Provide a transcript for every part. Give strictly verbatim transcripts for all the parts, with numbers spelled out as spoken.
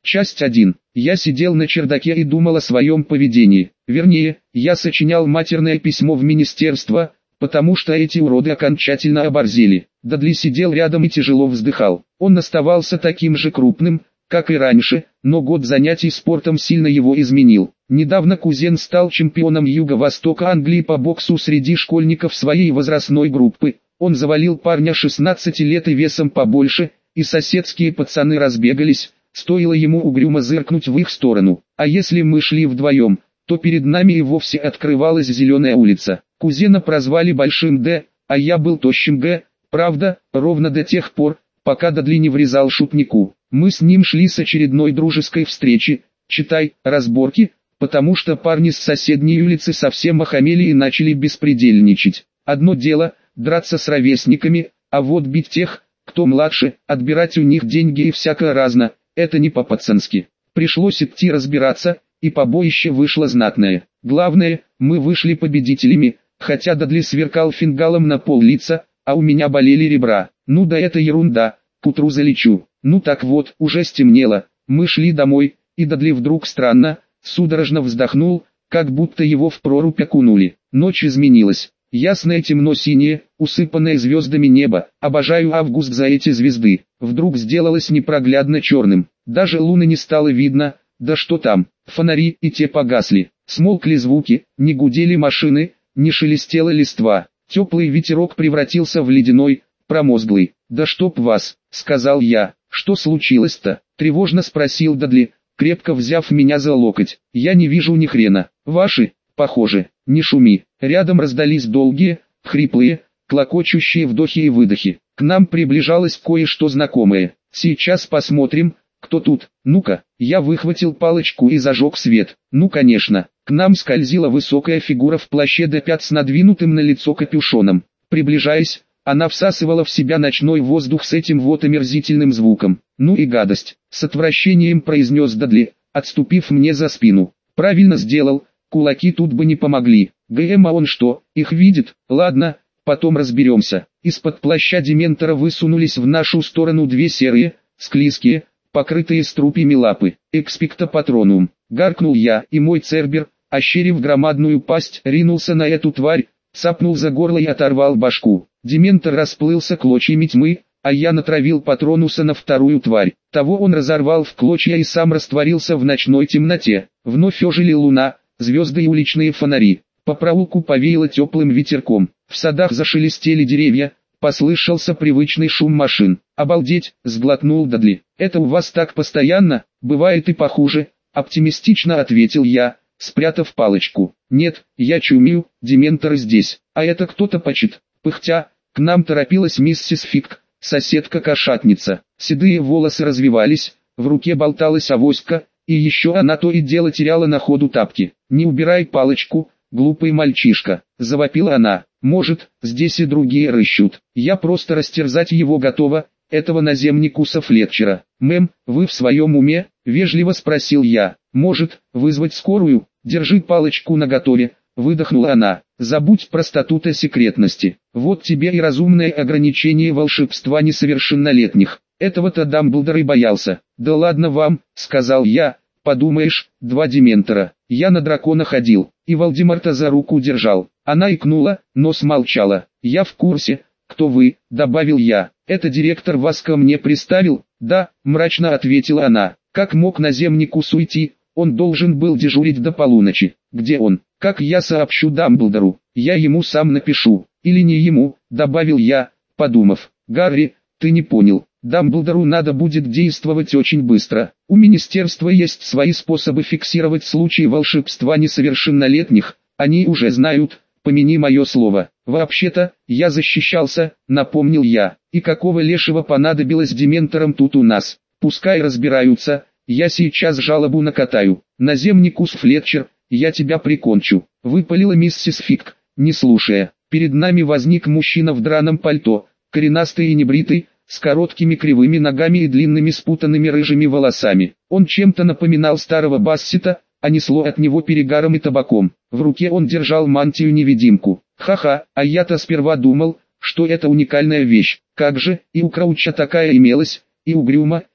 Часть один. Я сидел на чердаке и думал о своем поведении. Вернее, я сочинял матерное письмо в министерство, потому что эти уроды окончательно оборзели. Дадли сидел рядом и тяжело вздыхал. Он оставался таким же крупным, как и раньше, но год занятий спортом сильно его изменил. Недавно кузен стал чемпионом Юго-Востока Англии по боксу среди школьников своей возрастной группы. Он завалил парня шестнадцати лет и весом побольше, и соседские пацаны разбегались, стоило ему угрюмо зыркнуть в их сторону. А если мы шли вдвоем, то перед нами и вовсе открывалась зеленая улица. Кузена прозвали Большим Д, а я был Тощим Г, правда, ровно до тех пор, пока Дадли не врезал шутнику. Мы с ним шли с очередной дружеской встречи, читай, разборки, потому что парни с соседней улицы совсем охамели и начали беспредельничать. Одно дело – драться с ровесниками, а вот бить тех, кто младше, отбирать у них деньги и всякое разно, это не по-пацански. Пришлось идти разбираться, и побоище вышло знатное. Главное, мы вышли победителями, хотя Дадли сверкал фингалом на пол лица, а у меня болели ребра. Ну да это ерунда, к утру залечу. Ну так вот, уже стемнело, мы шли домой, и Дадли вдруг странно, судорожно вздохнул, как будто его в прорубь окунули. Ночь изменилась. Ясное темно-синее, усыпанное звездами небо, обожаю август за эти звезды, вдруг сделалось непроглядно черным, даже луны не стало видно, да что там, фонари и те погасли, смолкли звуки, не гудели машины, не шелестела листва, теплый ветерок превратился в ледяной, промозглый. «Да чтоб вас», — сказал я, — «что случилось-то?» — тревожно спросил Дадли, крепко взяв меня за локоть. «Я не вижу ни хрена, ваши, похоже, не шуми». Рядом раздались долгие, хриплые, клокочущие вдохи и выдохи. К нам приближалось кое-что знакомое. «Сейчас посмотрим, кто тут. Ну-ка». Я выхватил палочку и зажег свет. Ну конечно, к нам скользила высокая фигура в плаще до пят с надвинутым на лицо капюшоном. Приближаясь, она всасывала в себя ночной воздух с этим вот омерзительным звуком. «Ну и гадость», — с отвращением произнес Дадли, отступив мне за спину. «Правильно сделал, кулаки тут бы не помогли. ГМ, а он что, их видит? Ладно, потом разберемся». Из-под плаща Дементора высунулись в нашу сторону две серые, склизкие, покрытые струпьями лапы. «Экспекто патронум», — гаркнул я, и мой цербер, ощерив громадную пасть, ринулся на эту тварь, цапнул за горло и оторвал башку. Дементор расплылся клочьями тьмы, а я натравил патронуса на вторую тварь. Того он разорвал в клочья и сам растворился в ночной темноте. Вновь ожили луна, звезды и уличные фонари. По проулку повеяло теплым ветерком. В садах зашелестели деревья, послышался привычный шум машин. «Обалдеть!» — сглотнул Дадли. «Это у вас так постоянно? Бывает и похуже», — оптимистично ответил я, спрятав палочку. «Нет, я чумию, Дементоры здесь. А это кто-то почит». Пыхтя, к нам торопилась миссис Фиг, соседка-кошатница. Седые волосы развивались, в руке болталась авоська, и еще она то и дело теряла на ходу тапки. «Не убирай палочку, глупый мальчишка», — завопила она. «Может, здесь и другие рыщут. Я просто растерзать его готова, этого наземникуса Флетчера». «Мэм, вы в своем уме?» — вежливо спросил я. «Может, вызвать скорую? Держи палочку наготове», — выдохнула она. «Забудь про статут о секретности. Вот тебе и разумное ограничение волшебства несовершеннолетних». Этого-то Дамблдор и боялся. «Да ладно вам», — сказал я, — «подумаешь, два Дементора. Я на дракона ходил, и Волдемарта за руку держал». Она икнула, но смолчала. «Я в курсе, кто вы», — добавил я. «Это директор вас ко мне приставил?» «Да», — мрачно ответила она. «Как мог наземникус уйти? Он должен был дежурить до полуночи. Где он? Как я сообщу Дамблдору? Я ему сам напишу. Или не ему», — добавил я, подумав. «Гарри, ты не понял. Дамблдору надо будет действовать очень быстро. У министерства есть свои способы фиксировать случаи волшебства несовершеннолетних. Они уже знают, помяни мое слово. Вообще-то, я защищался», — напомнил я. «И какого лешего понадобилось Дементорам тут у нас? Пускай разбираются, я сейчас жалобу накатаю. Наземникус Флетчер, я тебя прикончу», — выпалила миссис Фиг, не слушая. Перед нами возник мужчина в драном пальто, коренастый и небритый, с короткими кривыми ногами и длинными спутанными рыжими волосами. Он чем-то напоминал старого Бассета, а несло от него перегаром и табаком. В руке он держал мантию-невидимку. Ха-ха, а я-то сперва думал, что это уникальная вещь. Как же, и у Крауча такая имелась, и у Грюма,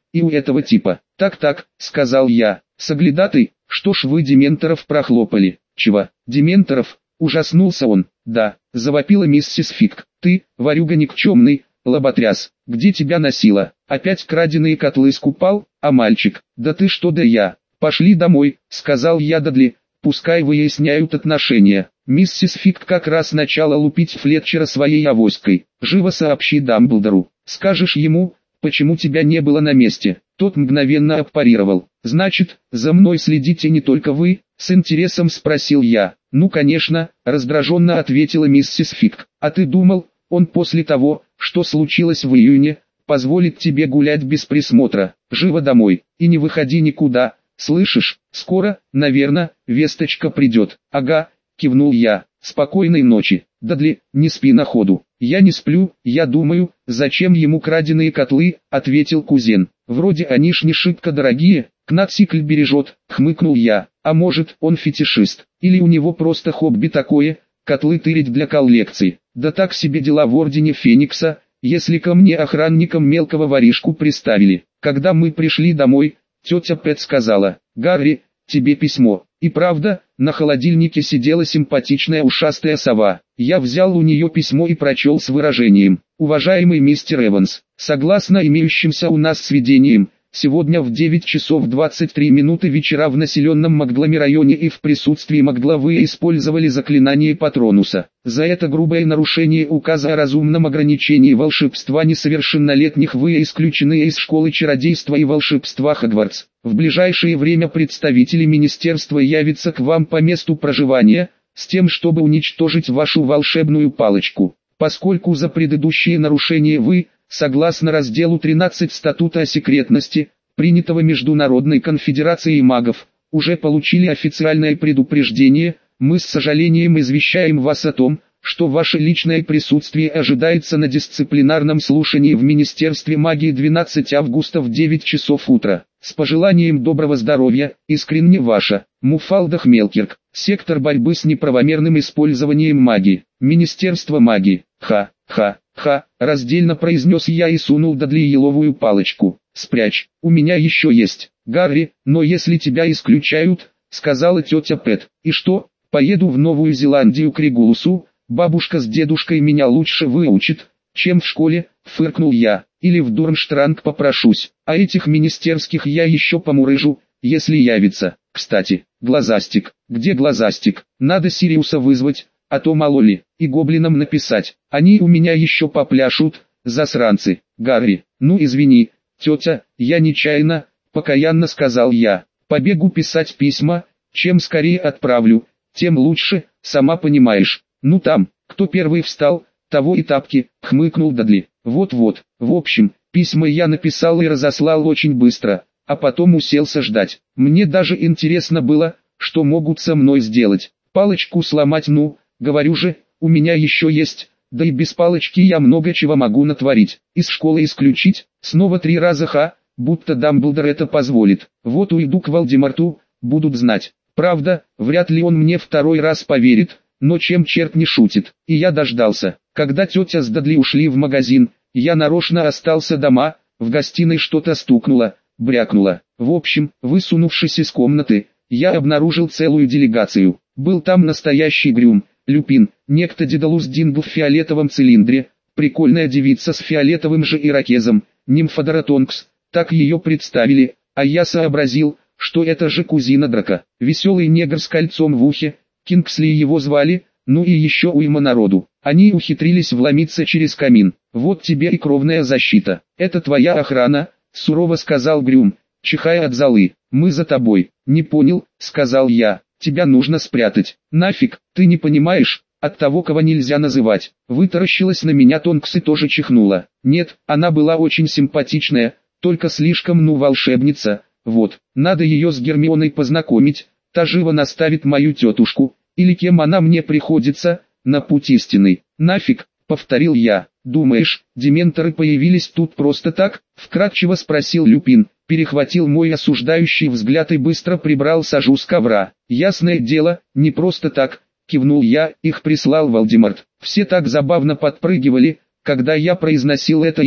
и у этого типа. Так-так, сказал я, соглядатый, что ж вы дементоров прохлопали? Чего, дементоров? Ужаснулся он. Да, завопила миссис Фиг. Ты, ворюга никчемный, лоботряс, где тебя носило? Опять краденые котлы скупал, а мальчик? Да ты что, да я. Пошли домой, сказал я Дадли, пускай выясняют отношения. Миссис Фиг как раз начала лупить Флетчера своей авоськой. Живо сообщи Дамблдору. Скажешь ему, почему тебя не было на месте. Тот мгновенно отпарировал. Значит, за мной следите не только вы? С интересом спросил я. Ну конечно, раздраженно ответила миссис Фиг. А ты думал, он после того, что случилось в июне, позволит тебе гулять без присмотра? Живо домой, и не выходи никуда. Слышишь, скоро, наверное, весточка придет. Ага, кивнул я. Спокойной ночи, Дадли, не спи на ходу. Я не сплю, я думаю, зачем ему краденые котлы, ответил кузен. Вроде они ж не шибко дорогие, Кнатсикль бережет, хмыкнул я. А может, он фетишист, или у него просто хобби такое, котлы тырить для коллекции. Да так себе дела в Ордене Феникса, если ко мне охранником мелкого воришку приставили. Когда мы пришли домой, тетя Пэт сказала: «Гарри, тебе письмо». И правда, на холодильнике сидела симпатичная ушастая сова. Я взял у нее письмо и прочел с выражением: «Уважаемый мистер Эванс, согласно имеющимся у нас сведениям, сегодня в девять часов двадцать три минуты вечера в населенном Макглами районе и в присутствии Макгла вы использовали заклинание Патронуса. За это грубое нарушение указа о разумном ограничении волшебства несовершеннолетних вы исключены из школы чародейства и волшебства Хогвартс. В ближайшее время представители министерства явятся к вам по месту проживания, с тем чтобы уничтожить вашу волшебную палочку. Поскольку за предыдущие нарушения вы, согласно разделу тринадцать Статута о секретности, принятого Международной конфедерацией магов, уже получили официальное предупреждение, мы с сожалением извещаем вас о том, что ваше личное присутствие ожидается на дисциплинарном слушании в Министерстве магии двенадцатого августа в девять часов утра. С пожеланием доброго здоровья, искренне ваша, Муфалда Хмелкирк, сектор борьбы с неправомерным использованием магии, Министерство магии, ха-ха. «Ха», раздельно произнес я и сунул Дадли еловую палочку. «Спрячь, у меня еще есть, Гарри, но если тебя исключают», — сказала тетя Пэт. «И что, поеду в Новую Зеландию к Регулусу, бабушка с дедушкой меня лучше выучат, чем в школе», — фыркнул я. «Или в Дурмштранг попрошусь, а этих министерских я еще помурыжу, если явится. Кстати, Глазастик, где Глазастик? Надо Сириуса вызвать, а то мало ли, и гоблинам написать, они у меня еще попляшут, засранцы». «Гарри, ну извини, тетя, я нечаянно», — покаянно сказал я. «Побегу писать письма, чем скорее отправлю, тем лучше, сама понимаешь. Ну там, кто первый встал, того и тапки», — хмыкнул Дадли. «Вот-вот, в общем, письма я написал и разослал очень быстро, а потом уселся ждать. Мне даже интересно было, что могут со мной сделать. Палочку сломать, ну, говорю же, у меня еще есть, да и без палочки я много чего могу натворить. Из школы исключить, снова три раза ха, будто Дамблдор это позволит. Вот уйду к Волдеморту, будут знать. Правда, вряд ли он мне второй раз поверит, но чем черт не шутит». И я дождался, когда тетя с Дадли ушли в магазин, я нарочно остался дома, в гостиной что-то стукнуло, брякнуло. В общем, высунувшись из комнаты, я обнаружил целую делегацию. Был там настоящий Грюм, Люпин, некто Дедалус Дингл в фиолетовом цилиндре, прикольная девица с фиолетовым же ирокезом, Нимфодора Тонкс, так ее представили, а я сообразил, что это же кузина Драка, веселый негр с кольцом в ухе, Кингсли его звали, ну и еще уйма народу. Они ухитрились вломиться через камин. «Вот тебе и кровная защита. Это твоя охрана», — сурово сказал Грюм, чихая от золы. «Мы за тобой». «Не понял», — сказал я. «Тебя нужно спрятать». «Нафиг, ты не понимаешь, от того, кого нельзя называть». Вытаращилась на меня Тонкс и тоже чихнула. Нет, она была очень симпатичная, только слишком ну волшебница. Вот, надо ее с Гермионой познакомить, та живо наставит мою тетушку, или кем она мне приходится, на путь истинный. «Нафиг», — повторил я. «Думаешь, дементоры появились тут просто так?» — вкратчиво спросил Люпин, перехватил мой осуждающий взгляд и быстро прибрал сажу с ковра. «Ясное дело, не просто так», — кивнул я, «их прислал Волдеморт». Все так забавно подпрыгивали, когда я произносил это имя,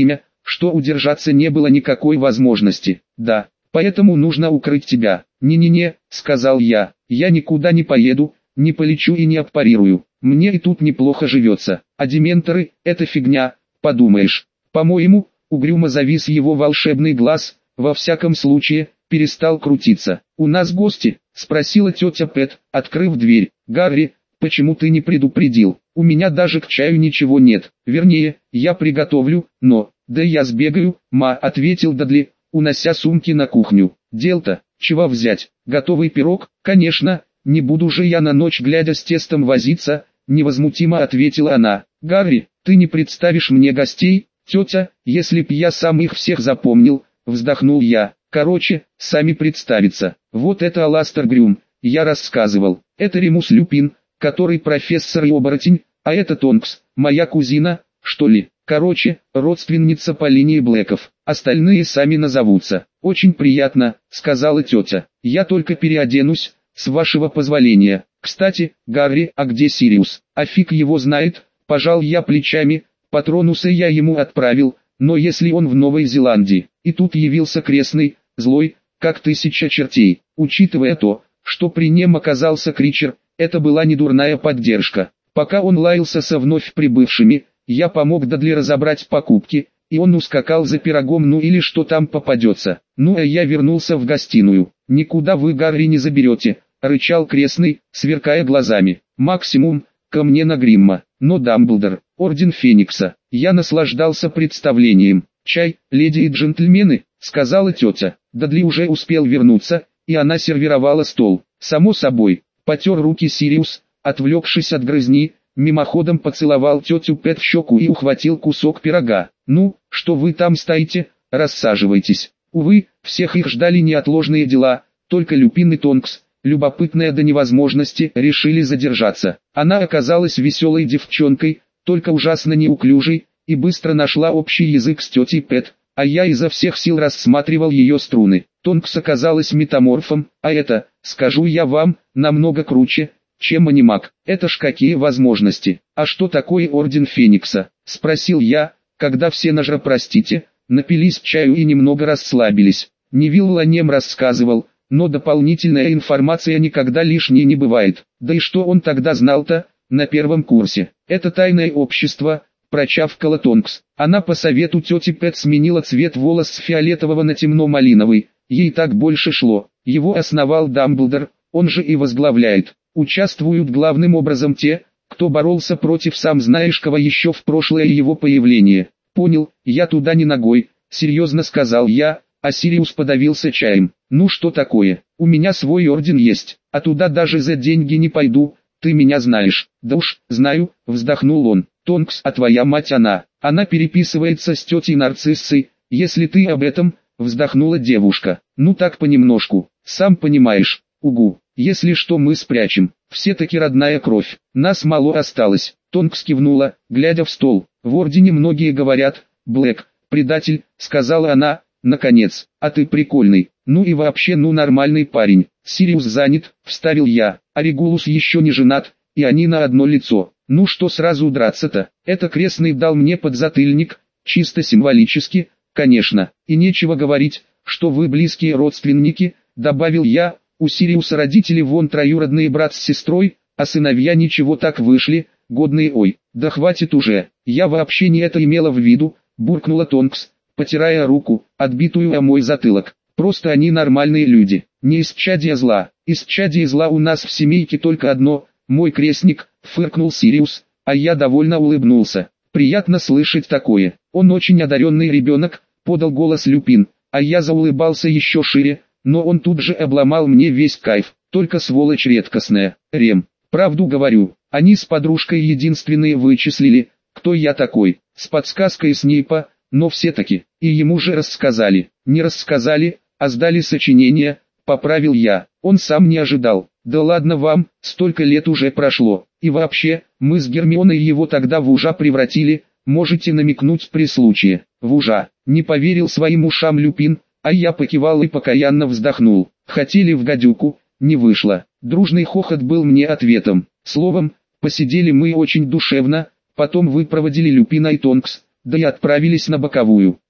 что удержаться не было никакой возможности. Да, поэтому нужно укрыть тебя. «Не-не-не», — сказал я, — «я никуда не поеду, не полечу и не аппарирую. Мне и тут неплохо живется. А дементоры — это фигня, подумаешь». По-моему, угрюмо завис его волшебный глаз, во всяком случае, перестал крутиться. «У нас гости?» — спросила тетя Пэт, открыв дверь. «Гарри, почему ты не предупредил? У меня даже к чаю ничего нет. Вернее, я приготовлю, но...» «Да я сбегаю, ма», — ответил Дадли, унося сумки на кухню. «Дел-то, чего взять? Готовый пирог? Конечно, не буду же я на ночь глядя с тестом возиться», — невозмутимо ответила она. «Гарри, ты не представишь мне гостей?» «Тетя, если б я сам их всех запомнил», — вздохнул я. «Короче, сами представиться. Вот это Аластер Грюм, я рассказывал. Это Ремус Люпин, который профессор и оборотень, а это Тонкс, моя кузина, что ли. Короче, родственница по линии Блэков. Остальные сами назовутся». «Очень приятно», — сказала тетя. «Я только переоденусь, с вашего позволения. Кстати, Гарри, а где Сириус?» «А фиг его знает», — пожал я плечами. Патронуса я ему отправил, но если он в Новой Зеландии, и тут явился крестный, злой, как тысяча чертей, учитывая то, что при нем оказался Кричер, это была недурная поддержка. Пока он лаялся со вновь прибывшими, я помог Дадли разобрать покупки, и он ускакал за пирогом, ну или что там попадется. Ну а я вернулся в гостиную. «Никуда вы Гарри не заберете», — рычал крестный, сверкая глазами. «Максимум, ко мне на Гримма». Но Дамблдор, Орден Феникса, я наслаждался представлением. «Чай, леди и джентльмены», — сказала тетя. Дадли уже успел вернуться, и она сервировала стол. Само собой, потер руки Сириус, отвлекшись от грызни, мимоходом поцеловал тетю Пэт в щеку и ухватил кусок пирога. «Ну, что вы там стоите, рассаживайтесь». Увы, всех их ждали неотложные дела, только Люпин и Тонкс, любопытная до невозможности, решили задержаться. Она оказалась веселой девчонкой, только ужасно неуклюжей, и быстро нашла общий язык с тетей Пэт, а я изо всех сил рассматривал ее струны. Тонкс оказалась метаморфом, а это, скажу я вам, намного круче, чем анимак. Это ж какие возможности. «А что такое Орден Феникса?» — спросил я, когда все нажра, простите, напились чаю и немного расслабились. Невилл Ланем рассказывал, но дополнительная информация никогда лишней не бывает. Да и что он тогда знал-то, на первом курсе? «Это тайное общество», — прочавкала Тонкс. Она по совету тети Пэт сменила цвет волос с фиолетового на темно-малиновый, ей так больше шло. Его основал Дамблдор, он же и возглавляет. Участвуют главным образом те, кто боролся против сам знаешь кого еще в прошлое его появление. «Понял, я туда не ногой», — серьезно сказал я, а Сириус подавился чаем. «Ну что такое, у меня свой орден есть, а туда даже за деньги не пойду, ты меня знаешь». «Да уж, знаю», — вздохнул он. «Тонкс, а твоя мать она, она переписывается с тетей Нарциссой, если ты об этом», — вздохнула девушка. «Ну так понемножку, сам понимаешь, угу, если что мы спрячем, все-таки родная кровь, нас мало осталось». Тонкс кивнула, глядя в стол. «В ордене многие говорят, Блэк, предатель», — сказала она, наконец. «А ты прикольный, ну и вообще ну нормальный парень». «Сириус занят», — вставил я, «а Регулус еще не женат, и они на одно лицо». «Ну что сразу драться-то?» Это крестный дал мне подзатыльник, чисто символически, конечно. «И нечего говорить, что вы близкие родственники», — добавил я. «У Сириуса родители вон троюродные брат с сестрой, а сыновья ничего так вышли, годные». «Ой, да хватит уже, я вообще не это имела в виду», — буркнула Тонкс, потирая руку, отбитую о мой затылок. «Просто они нормальные люди, не исчадие зла. Исчадие зла у нас в семейке только одно, мой крестник», — фыркнул Сириус, а я довольно улыбнулся. «Приятно слышать такое. Он очень одаренный ребенок», — подал голос Люпин, а я заулыбался еще шире, но он тут же обломал мне весь кайф. «Только сволочь редкостная, Рем. Правду говорю, они с подружкой единственные вычислили, кто я такой, с подсказкой Снейпа, но все-таки, и ему же рассказали». «Не рассказали, а сдали сочинение», — поправил я. «Он сам не ожидал». «Да ладно вам, столько лет уже прошло, и вообще, мы с Гермионой его тогда в ужа превратили, можете намекнуть при случае». «В ужа», — не поверил своим ушам Люпин, а я покивал и покаянно вздохнул. «Хотели в гадюку, не вышло». Дружный хохот был мне ответом. Словом, посидели мы очень душевно, потом выпроводили Люпина и Тонкс, да и отправились на боковую.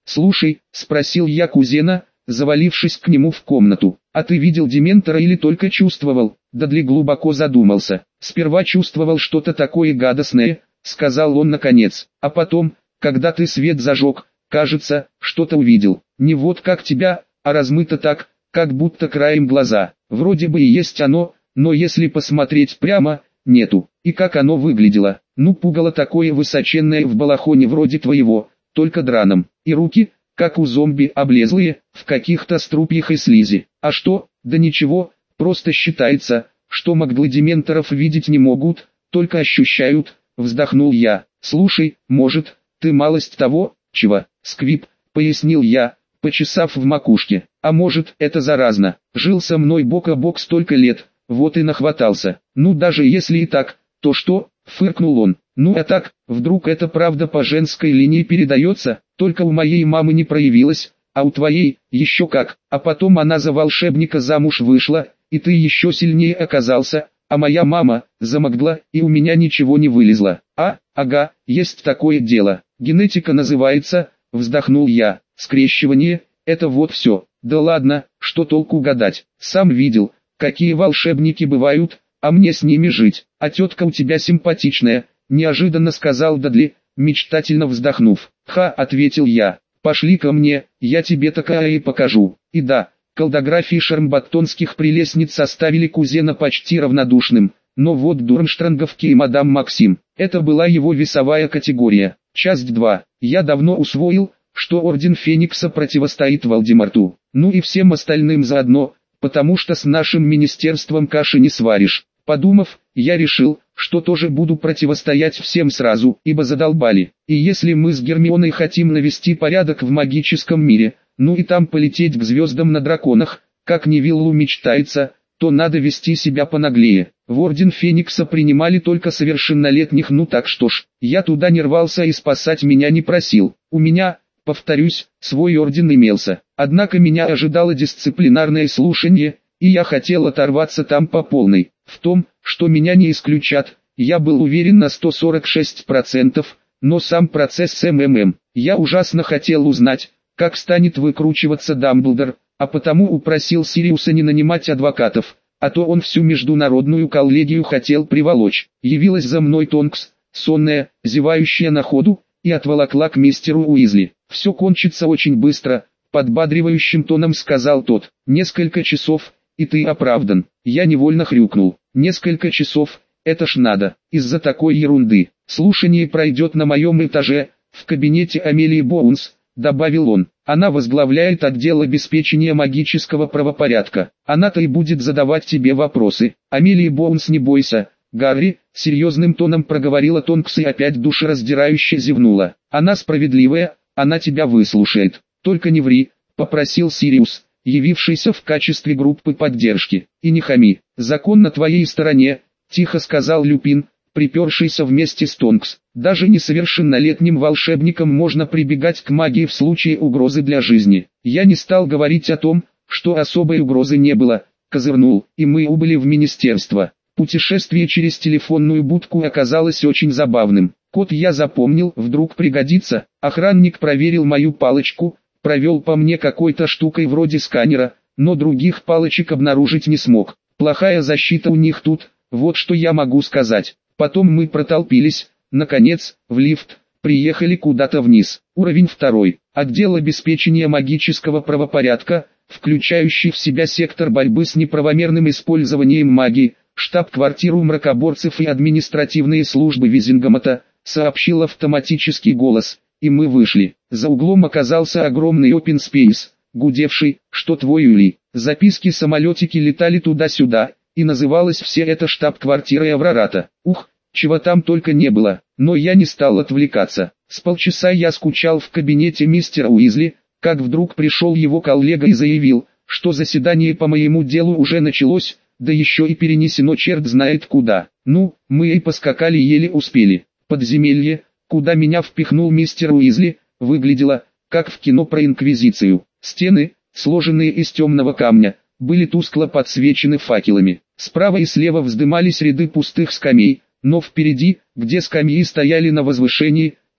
«Слушай», — спросил я кузена, завалившись к нему в комнату, «а ты видел Дементора или только чувствовал?» Дадли глубоко задумался. «Сперва чувствовал что-то такое гадостное», — сказал он наконец, «а потом, когда ты свет зажег, кажется, что-то увидел. Не вот как тебя, а размыто так, как будто краем глаза. Вроде бы и есть оно, но если посмотреть прямо, нету. И как оно выглядело? Ну, пугало такое высоченное в балахоне вроде твоего, только драном. И руки, как у зомби, облезлые, в каких-то струпьях и слизи. А что? Да ничего, просто считается, что маглы дементоров видеть не могут, только ощущают», — вздохнул я. «Слушай, может, ты малость того, чего?» «Сквип», — пояснил я, почесав в макушке. «А может, это заразно. Жил со мной бок о бок столько лет, вот и нахватался. Ну даже если и так, то что?» — фыркнул он. «Ну а так, вдруг это правда по женской линии передается? Только у моей мамы не проявилось, а у твоей, еще как. А потом она за волшебника замуж вышла, и ты еще сильнее оказался, а моя мама замогла, и у меня ничего не вылезло. А, ага, есть такое дело. Генетика называется», — вздохнул я. «Скрещивание, это вот все. Да ладно, что толку гадать? Сам видел, какие волшебники бывают, а мне с ними жить. А тетка у тебя симпатичная», — неожиданно сказал Дадли, мечтательно вздохнув. «Ха», — ответил я, — «пошли ко мне, я тебе такая и покажу». И да, колдографии шармбаттонских прелестниц оставили кузена почти равнодушным, но вот Дурмштранговки и мадам Максим, это была его весовая категория. Часть два. Я давно усвоил, что Орден Феникса противостоит Волдеморту, ну и всем остальным заодно, потому что с нашим министерством каши не сваришь. Подумав, я решил, что тоже буду противостоять всем сразу, ибо задолбали. И если мы с Гермионой хотим навести порядок в магическом мире, ну и там полететь к звездам на драконах, как Невиллу мечтается, то надо вести себя понаглее. В Орден Феникса принимали только совершеннолетних, ну так что ж, я туда не рвался и спасать меня не просил. У меня, повторюсь, свой орден имелся. Однако меня ожидало дисциплинарное слушание, и я хотел оторваться там по полной. В том, что меня не исключат, я был уверен на сто сорок шесть процентов, но сам процесс с МММ, я ужасно хотел узнать, как станет выкручиваться Дамблдор, а потому упросил Сириуса не нанимать адвокатов, а то он всю международную коллегию хотел приволочь. Явилась за мной Тонкс, сонная, зевающая на ходу, и отволокла к мистеру Уизли. «Все кончится очень быстро», — подбадривающим тоном сказал тот. «Несколько часов, и ты оправдан». Я невольно хрюкнул. «Несколько часов, это ж надо, из-за такой ерунды. Слушание пройдет на моем этаже, в кабинете Амелии Боунс», — добавил он. «Она возглавляет отдел обеспечения магического правопорядка. Она-то и будет задавать тебе вопросы. Амелии Боунс, не бойся, Гарри», — серьезным тоном проговорила Тонкс и опять душераздирающе зевнула. «Она справедливая, она тебя выслушает. Только не ври», — попросил Сириус, явившийся в качестве группы поддержки. «И не хами, закон на твоей стороне», — тихо сказал Люпин, припершийся вместе с Тонкс. «Даже несовершеннолетним волшебникам можно прибегать к магии в случае угрозы для жизни. Я не стал говорить о том, что особой угрозы не было», — козырнул, и мы убыли в министерство. Путешествие через телефонную будку оказалось очень забавным. Код я запомнил, вдруг пригодится. Охранник проверил мою палочку, провел по мне какой-то штукой вроде сканера, но других палочек обнаружить не смог. Плохая защита у них тут, вот что я могу сказать. Потом мы протолпились, наконец, в лифт, приехали куда-то вниз. Уровень второй. Отдел обеспечения магического правопорядка, включающий в себя сектор борьбы с неправомерным использованием магии, штаб-квартиру мракоборцев и административные службы Визингомота, сообщил автоматический голос, и мы вышли. За углом оказался огромный open space, гудевший, что твой Юли. Записки самолетики летали туда-сюда, и называлось все это штаб-квартирой Аврората. Ух, чего там только не было, но я не стал отвлекаться. С полчаса я скучал в кабинете мистера Уизли, как вдруг пришел его коллега и заявил, что заседание по моему делу уже началось, да еще и перенесено черт знает куда. Ну, мы и поскакали еле успели. Подземелье, куда меня впихнул мистер Уизли, выглядело, как в кино про Инквизицию. Стены, сложенные из темного камня, были тускло подсвечены факелами. Справа и слева вздымались ряды пустых скамей, но впереди, где скамьи стояли на возвышении,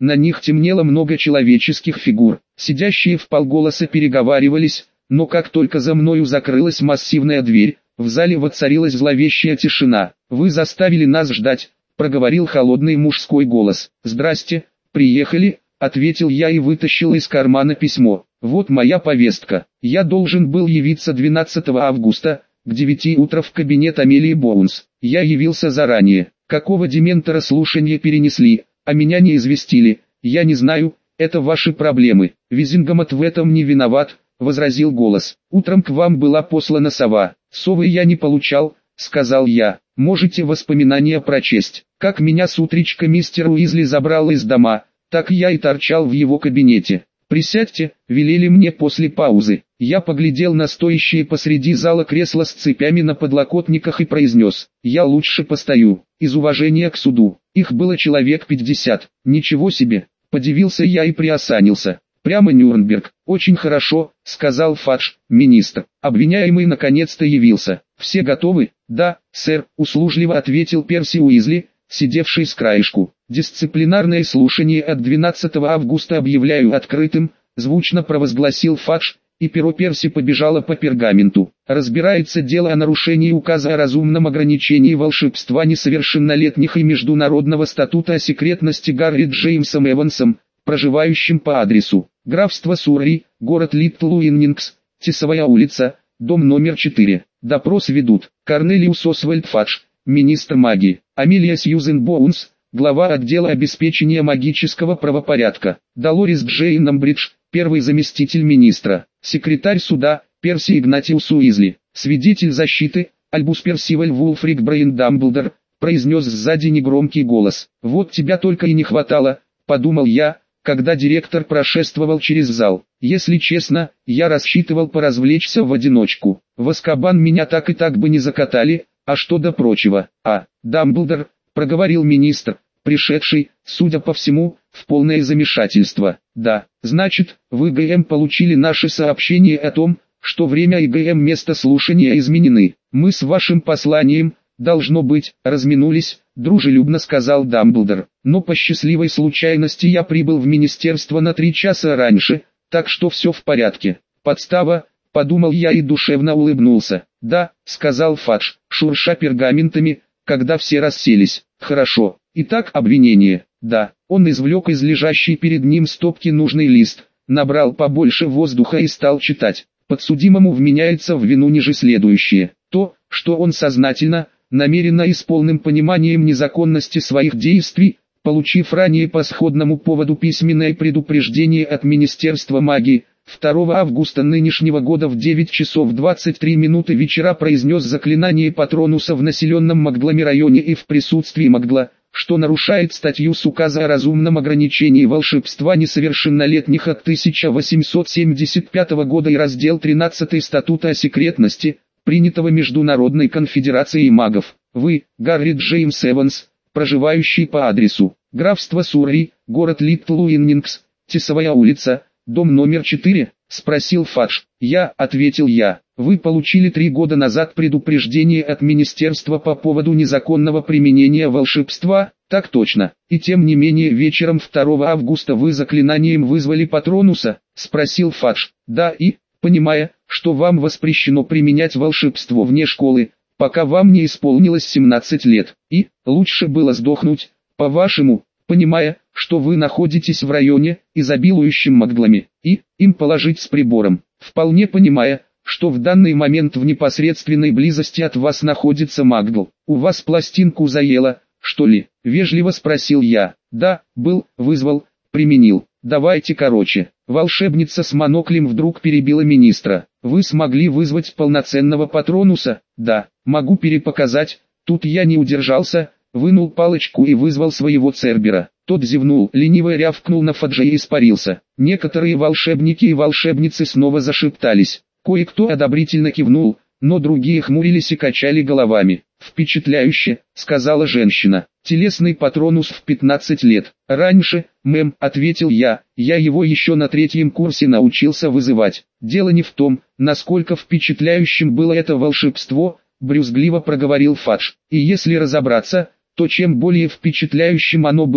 На них темнело много человеческих фигур. Сидящие вполголоса переговаривались, но как только за мною закрылась массивная дверь, в зале воцарилась зловещая тишина. «Вы заставили нас ждать», — проговорил холодный мужской голос. «Здрасте, приехали», — ответил я и вытащил из кармана письмо. «Вот моя повестка. Я должен был явиться двенадцатого августа, к девяти утра в кабинет Амелии Боунс. Я явился заранее. Какого дементора слушания перенесли, а меня не известили, я не знаю, это ваши проблемы. Визингомот в этом не виноват», — возразил голос. «Утром к вам была послана сова. Совы я не получал», — сказал я. «Можете воспоминания прочесть. Как меня с утречка мистер Уизли забрал из дома, так я и торчал в его кабинете. «Присядьте», — велели мне после паузы. Я поглядел на стоящие посреди зала кресла с цепями на подлокотниках и произнес: «Я лучше постою, из уважения к суду». Их было человек пятьдесят. «Ничего себе», — подивился я и приосанился. «Прямо Нюрнберг». «Очень хорошо», — сказал Фадж, министр. Обвиняемый наконец-то явился. «Все готовы?» «Да, сэр», — услужливо ответил Перси Уизли, сидевший с краешку. «Дисциплинарное слушание от двенадцатого августа объявляю открытым», — звучно провозгласил Фадж, и перо Перси побежало по пергаменту. «Разбирается дело о нарушении указа о разумном ограничении волшебства несовершеннолетних и Международного статута о секретности Гарри Джеймсом Эвансом, проживающим по адресу: графство Суррей, город Литл Уиннингс, Тисовая улица, дом номер четыре. Допрос ведут: Корнелиус Освальд Фадж, министр магии; Амелия Сьюзен Боунс, глава отдела обеспечения магического правопорядка; Долорис Джейн Амбридж, первый заместитель министра; секретарь суда, Перси Игнатиус Уизли; свидетель защиты, Альбус Персиваль Вулфрик Брейн Дамблдор», — произнес сзади негромкий голос. «Вот тебя только и не хватало», — подумал я, когда директор прошествовал через зал. Если честно, я рассчитывал поразвлечься в одиночку. В Азкабан меня так и так бы не закатали, а что до прочего. «А, Дамблдор», — проговорил министр, пришедший, судя по всему, в полное замешательство. «Да, значит, в ИГМ получили наше сообщение о том, что время ИГМ места слушания изменены. Мы с вашим посланием, должно быть, разминулись», — дружелюбно сказал Дамблдор. «Но по счастливой случайности я прибыл в министерство на три часа раньше, так что все в порядке. Подстава», — подумал я и душевно улыбнулся. «Да», — сказал Фадж, шурша пергаментами, когда все расселись. «Хорошо. Итак, обвинение». «Да». Он извлек из лежащей перед ним стопки нужный лист, набрал побольше воздуха и стал читать. Подсудимому вменяется в вину ниже следующее: то, что он сознательно, намеренно и с полным пониманием незаконности своих действий, получив ранее по сходному поводу письменное предупреждение от Министерства магии, второго августа нынешнего года в девять часов двадцать три минуты вечера произнес заклинание Патронуса в населенном Магдлами районе и в присутствии Магдла, что нарушает статью с указа о разумном ограничении волшебства несовершеннолетних от тысяча восемьсот семьдесят пятого года и раздел тринадцатый статута о секретности, принятого Международной конфедерацией магов. Вы, Гарри Джеймс Эванс, проживающий по адресу: графство Суррей, город Литл Уиннингс, Тисовая улица, дом номер четыре, спросил Фадж. «Я», — ответил я. «Вы получили три года назад предупреждение от министерства по поводу незаконного применения волшебства?» «Так точно. И тем не менее вечером второго августа вы заклинанием вызвали Патронуса?» — спросил Фадж. «Да, и, понимая, что вам воспрещено применять волшебство вне школы, пока вам не исполнилось семнадцать лет, и, лучше было сдохнуть, по-вашему, понимая, что вы находитесь в районе, изобилующем магдлами, и, им положить с прибором, вполне понимая, что в данный момент в непосредственной близости от вас находится магдл. У вас пластинку заело, что ли?» — вежливо спросил я. «Да, был, вызвал, применил. Давайте короче». Волшебница с моноклем вдруг перебила министра. «Вы смогли вызвать полноценного Патронуса?» «Да, могу перепоказать». Тут я не удержался, вынул палочку и вызвал своего Цербера. Тот зевнул, лениво рявкнул на Фаджа и испарился. Некоторые волшебники и волшебницы снова зашептались. Кое-кто одобрительно кивнул, но другие хмурились и качали головами. «Впечатляюще», — сказала женщина. «Телесный Патронус в пятнадцать лет. Раньше, мэм», — ответил я, — «я его еще на третьем курсе научился вызывать». «Дело не в том, насколько впечатляющим было это волшебство», — брюзгливо проговорил Фадж. «И если разобраться, то чем более впечатляющим оно было,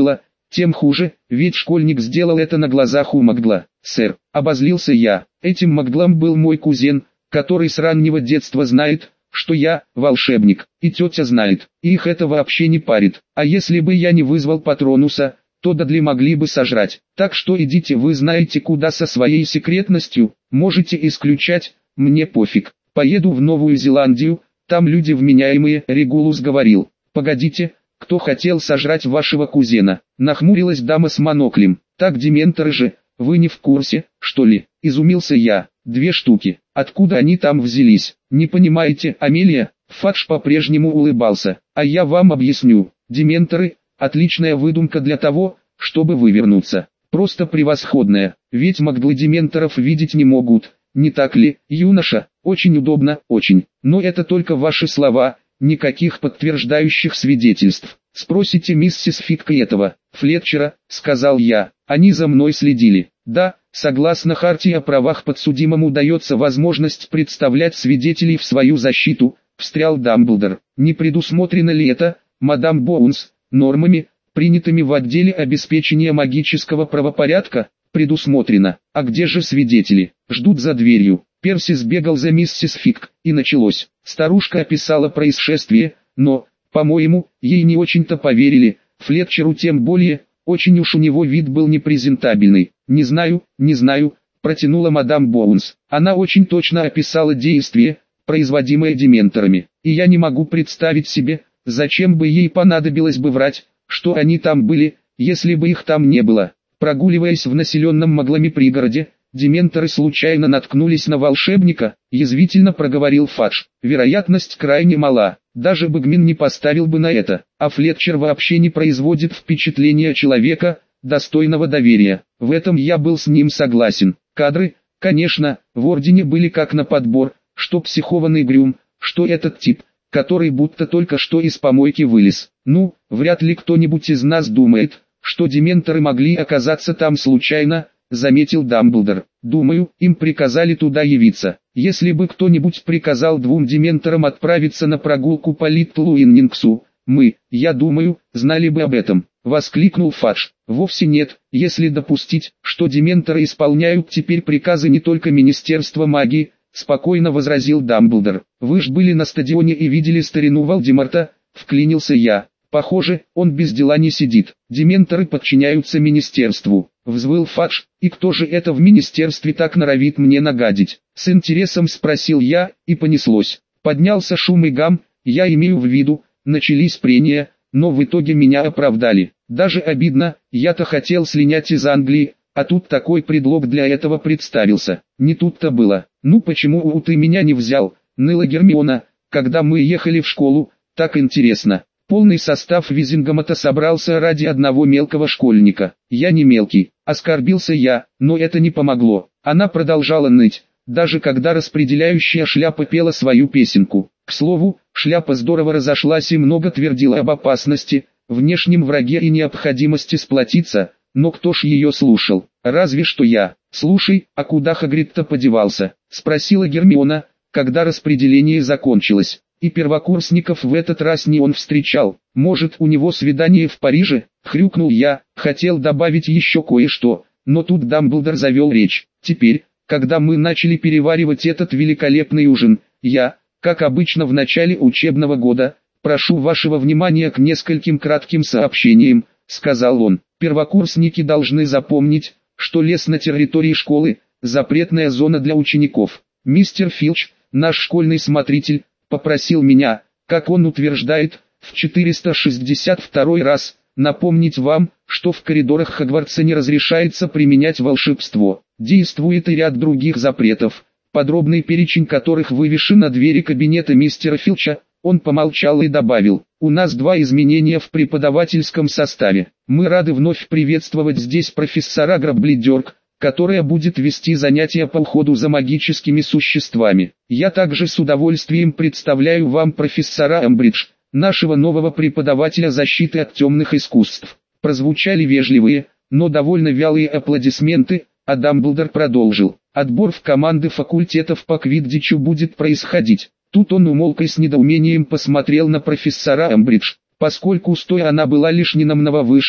Тем хуже, ведь школьник сделал это на глазах у Макгла. Сэр, обозлился я, этим Макглом был мой кузен, который с раннего детства знает, что я волшебник, и тетя знает, и их это вообще не парит. А если бы я не вызвал Патронуса, то Дадли могли бы сожрать. Так что идите, вы знаете куда со своей секретностью, можете исключать, мне пофиг. Поеду в Новую Зеландию, там люди вменяемые, Регулус говорил. Погодите, кто хотел сожрать вашего кузена? Нахмурилась дама с моноклем. Так дементоры же, вы не в курсе, что ли? Изумился я. Две штуки. Откуда они там взялись? Не понимаете, Амелия? Фадж по-прежнему улыбался. А я вам объясню. Дементоры – отличная выдумка для того, чтобы вывернуться. Просто превосходная. Ведь Макглы дементоров видеть не могут. Не так ли, юноша? Очень удобно, очень. Но это только ваши слова, никаких подтверждающих свидетельств. Спросите миссис Фикка этого, Флетчера, сказал я. Они за мной следили. Да, согласно Хартии о правах подсудимому дается возможность представлять свидетелей в свою защиту, встрял Дамблдор. Не предусмотрено ли это, мадам Боунс, нормами, принятыми в отделе обеспечения магического правопорядка? Предусмотрено. А где же свидетели? Ждут за дверью. Перси сбегал за миссис Фикк, и началось. Старушка описала происшествие, но, по-моему, ей не очень-то поверили, Флетчеру тем более, очень уж у него вид был непрезентабельный. «Не знаю, не знаю», – протянула мадам Боунс. Она очень точно описала действие, производимое дементорами, и я не могу представить себе, зачем бы ей понадобилось бы врать, что они там были, если бы их там не было. Прогуливаясь в населенном маглами пригороде, дементоры случайно наткнулись на волшебника, язвительно проговорил Фадж. Вероятность крайне мала, даже Бэгмин не поставил бы на это, а Флетчер вообще не производит впечатления человека, достойного доверия. В этом я был с ним согласен. Кадры, конечно, в Ордене были как на подбор, что психованный Грюм, что этот тип, который будто только что из помойки вылез. Ну, вряд ли кто-нибудь из нас думает, что дементоры могли оказаться там случайно, заметил Дамблдор. Думаю, им приказали туда явиться. Если бы кто-нибудь приказал двум дементорам отправиться на прогулку по Литтлу Иннингсу, мы, я думаю, знали бы об этом, воскликнул Фадж. Вовсе нет, если допустить, что дементоры исполняют теперь приказы не только Министерства магии, спокойно возразил Дамблдор. Вы ж были на стадионе и видели старину Волдеморта, вклинился я. Похоже, он без дела не сидит. Дементоры подчиняются министерству. Взвыл Фадж, и кто же это в министерстве так норовит мне нагадить? С интересом спросил я, и понеслось. Поднялся шум и гам, я имею в виду, начались прения, но в итоге меня оправдали. Даже обидно, я-то хотел слинять из Англии, а тут такой предлог для этого представился. Не тут-то было. Ну почему ты меня не взял, ныла Гермиона, когда мы ехали в школу, так интересно. Полный состав Визингома-то собрался ради одного мелкого школьника. Я не мелкий, оскорбился я, но это не помогло. Она продолжала ныть, даже когда распределяющая шляпа пела свою песенку. К слову, шляпа здорово разошлась и много твердила об опасности, внешнем враге и необходимости сплотиться, но кто ж ее слушал? Разве что я. «Слушай, а куда Хагрид-то подевался?» — спросила Гермиона, когда распределение закончилось. И первокурсников в этот раз не он встречал. Может, у него свидание в Париже? Хрюкнул я, хотел добавить еще кое-что, но тут Дамблдор завел речь. Теперь, когда мы начали переваривать этот великолепный ужин, я, как обычно в начале учебного года, прошу вашего внимания к нескольким кратким сообщениям, сказал он. Первокурсники должны запомнить, что лес на территории школы – запретная зона для учеников. Мистер Филч, наш школьный смотритель, попросил меня, как он утверждает, в четыреста шестьдесят второй раз, напомнить вам, что в коридорах Хогвартса не разрешается применять волшебство. Действует и ряд других запретов, подробный перечень которых вывешен на двери кабинета мистера Филча. Он помолчал и добавил, у нас два изменения в преподавательском составе. Мы рады вновь приветствовать здесь профессора Грабблидерк, которая будет вести занятия по уходу за магическими существами. Я также с удовольствием представляю вам профессора Амбридж, нашего нового преподавателя защиты от темных искусств. Прозвучали вежливые, но довольно вялые аплодисменты, а Дамблдор продолжил. Отбор в команды факультетов по квиддичу будет происходить. Тут он умолк и с недоумением посмотрел на профессора Амбридж, поскольку стоя она была лишь ненамного выше,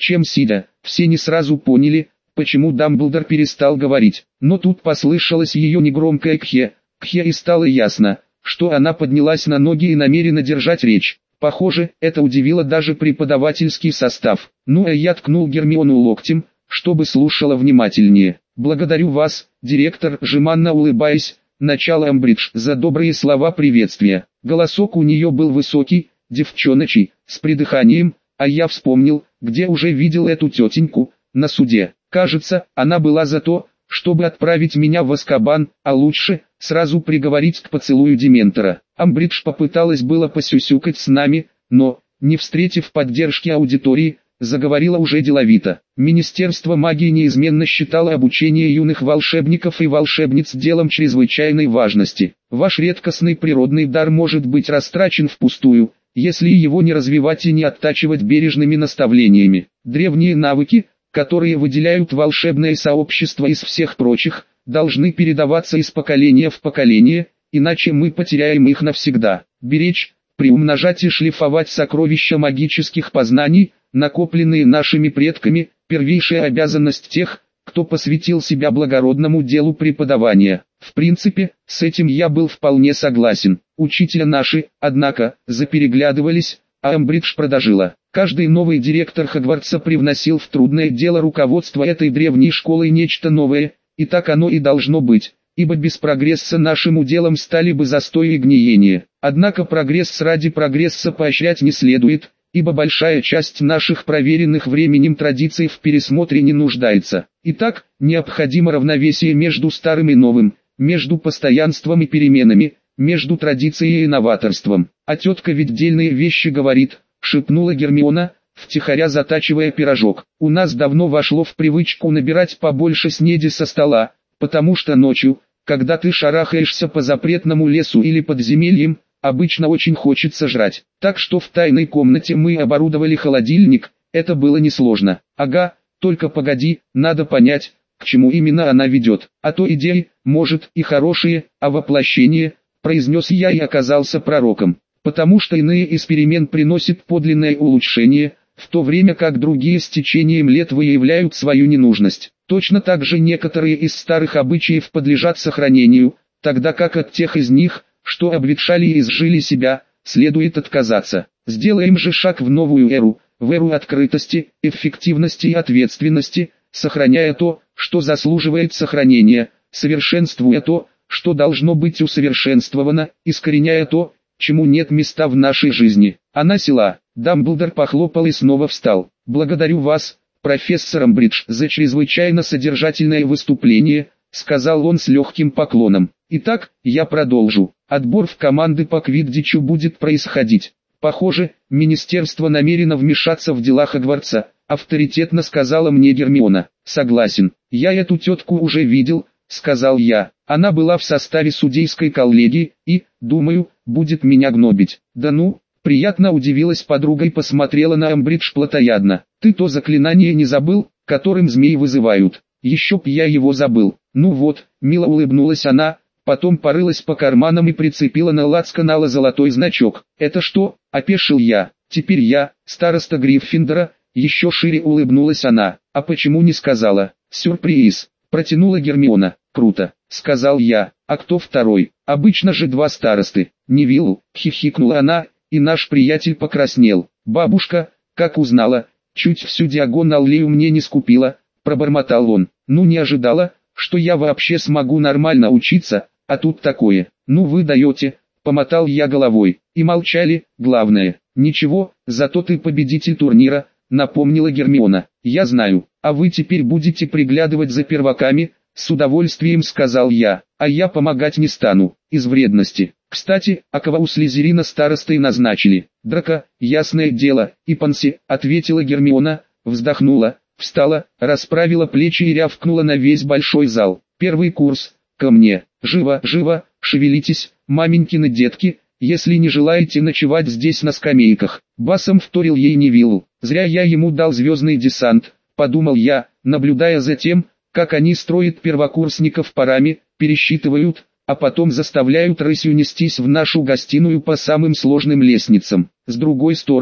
чем сидя. Все не сразу поняли, почему Дамблдор перестал говорить. Но тут послышалось ее негромкое «кхе», «кхе» и стало ясно, что она поднялась на ноги и намерена держать речь. Похоже, это удивило даже преподавательский состав. Ну а я ткнул Гермиону локтем, чтобы слушала внимательнее. «Благодарю вас, директор», жеманно улыбаясь, начала Амбридж, за добрые слова приветствия. Голосок у нее был высокий, девчоночий, с придыханием, а я вспомнил, где уже видел эту тетеньку, на суде. Кажется, она была за то, чтобы отправить меня в Азкабан, а лучше, сразу приговорить к поцелую Дементора. Амбридж попыталась было посюсюкать с нами, но, не встретив поддержки аудитории, заговорила уже деловито. Министерство магии неизменно считало обучение юных волшебников и волшебниц делом чрезвычайной важности. Ваш редкостный природный дар может быть растрачен впустую, если его не развивать и не оттачивать бережными наставлениями. Древние навыки, которые выделяют волшебное сообщество из всех прочих, должны передаваться из поколения в поколение, иначе мы потеряем их навсегда. Беречь, приумножать и шлифовать сокровища магических познаний, накопленные нашими предками, первейшая обязанность тех, кто посвятил себя благородному делу преподавания. В принципе, с этим я был вполне согласен. Учителя наши, однако, запереглядывались, а Амбридж продолжила. Каждый новый директор Хогвартса привносил в трудное дело руководства этой древней школой нечто новое, и так оно и должно быть, ибо без прогресса нашим уделом стали бы застой и гниение. Однако прогресс ради прогресса поощрять не следует, ибо большая часть наших проверенных временем традиций в пересмотре не нуждается. Итак, необходимо равновесие между старым и новым, между постоянством и переменами, между традицией и новаторством. А тетка ведь дельные вещи говорит, шепнула Гермиона, втихаря затачивая пирожок. У нас давно вошло в привычку набирать побольше снеди со стола, потому что ночью, когда ты шарахаешься по запретному лесу или подземельям, обычно очень хочется жрать. Так что в тайной комнате мы оборудовали холодильник, это было несложно. Ага, только погоди, надо понять, к чему именно она ведет. А то идеи, может, и хорошие, а воплощение, произнес я и оказался пророком. Потому что иные из перемен приносят подлинное улучшение, в то время как другие с течением лет выявляют свою ненужность. Точно так же некоторые из старых обычаев подлежат сохранению, тогда как от тех из них, что обветшали и изжили себя, следует отказаться. Сделаем же шаг в новую эру, в эру открытости, эффективности и ответственности, сохраняя то, что заслуживает сохранения, совершенствуя то, что должно быть усовершенствовано, искореняя то, чему нет места в нашей жизни. Она села. Дамблдор похлопал и снова встал. «Благодарю вас, профессор Амбридж, за чрезвычайно содержательное выступление», сказал он с легким поклоном. «Итак, я продолжу. Отбор в команды по квиддичу будет происходить. Похоже, министерство намерено вмешаться в дела Хогвартса», авторитетно сказала мне Гермиона. «Согласен. Я эту тетку уже видел», сказал я. «Она была в составе судейской коллегии и, думаю, будет меня гнобить». «Да ну?» Приятно удивилась подруга и посмотрела на Амбридж плотоядно. «Ты то заклинание не забыл, которым змей вызывают?» «Еще б я его забыл». «Ну вот», мило улыбнулась она, потом порылась по карманам и прицепила на лацканало золотой значок. «Это что?» – опешил я. «Теперь я, староста Гриффиндора», еще шире улыбнулась она. «А почему не сказала?» «Сюрприз», – протянула Гермиона. «Круто», – сказал я. «А кто второй?» «Обычно же два старосты». «Невиллу», – хихикнула она, и наш приятель покраснел. «Бабушка, как узнала, чуть всю диагоналлею мне не скупила», – пробормотал он. «Ну не ожидала, что я вообще смогу нормально учиться, а тут такое». «Ну вы даете», – помотал я головой. И молчали. «Главное, ничего, зато ты победитель турнира», – напомнила Гермиона. «Я знаю, а вы теперь будете приглядывать за перваками», – с удовольствием сказал я. «А я помогать не стану, из вредности. Кстати, а кого у Слизерина старостой назначили?» «Драко, ясное дело, и Панси», – ответила Гермиона, вздохнула, встала, расправила плечи и рявкнула на весь большой зал. «Первый курс, ко мне, живо, живо, шевелитесь, маменькины детки, если не желаете ночевать здесь на скамейках». Басом вторил ей Невиллу. «Зря я ему дал звездный десант», – подумал я, наблюдая за тем, как они строят первокурсников парами, пересчитывают, а потом заставляют рысью нестись в нашу гостиную по самым сложным лестницам. С другой стороны,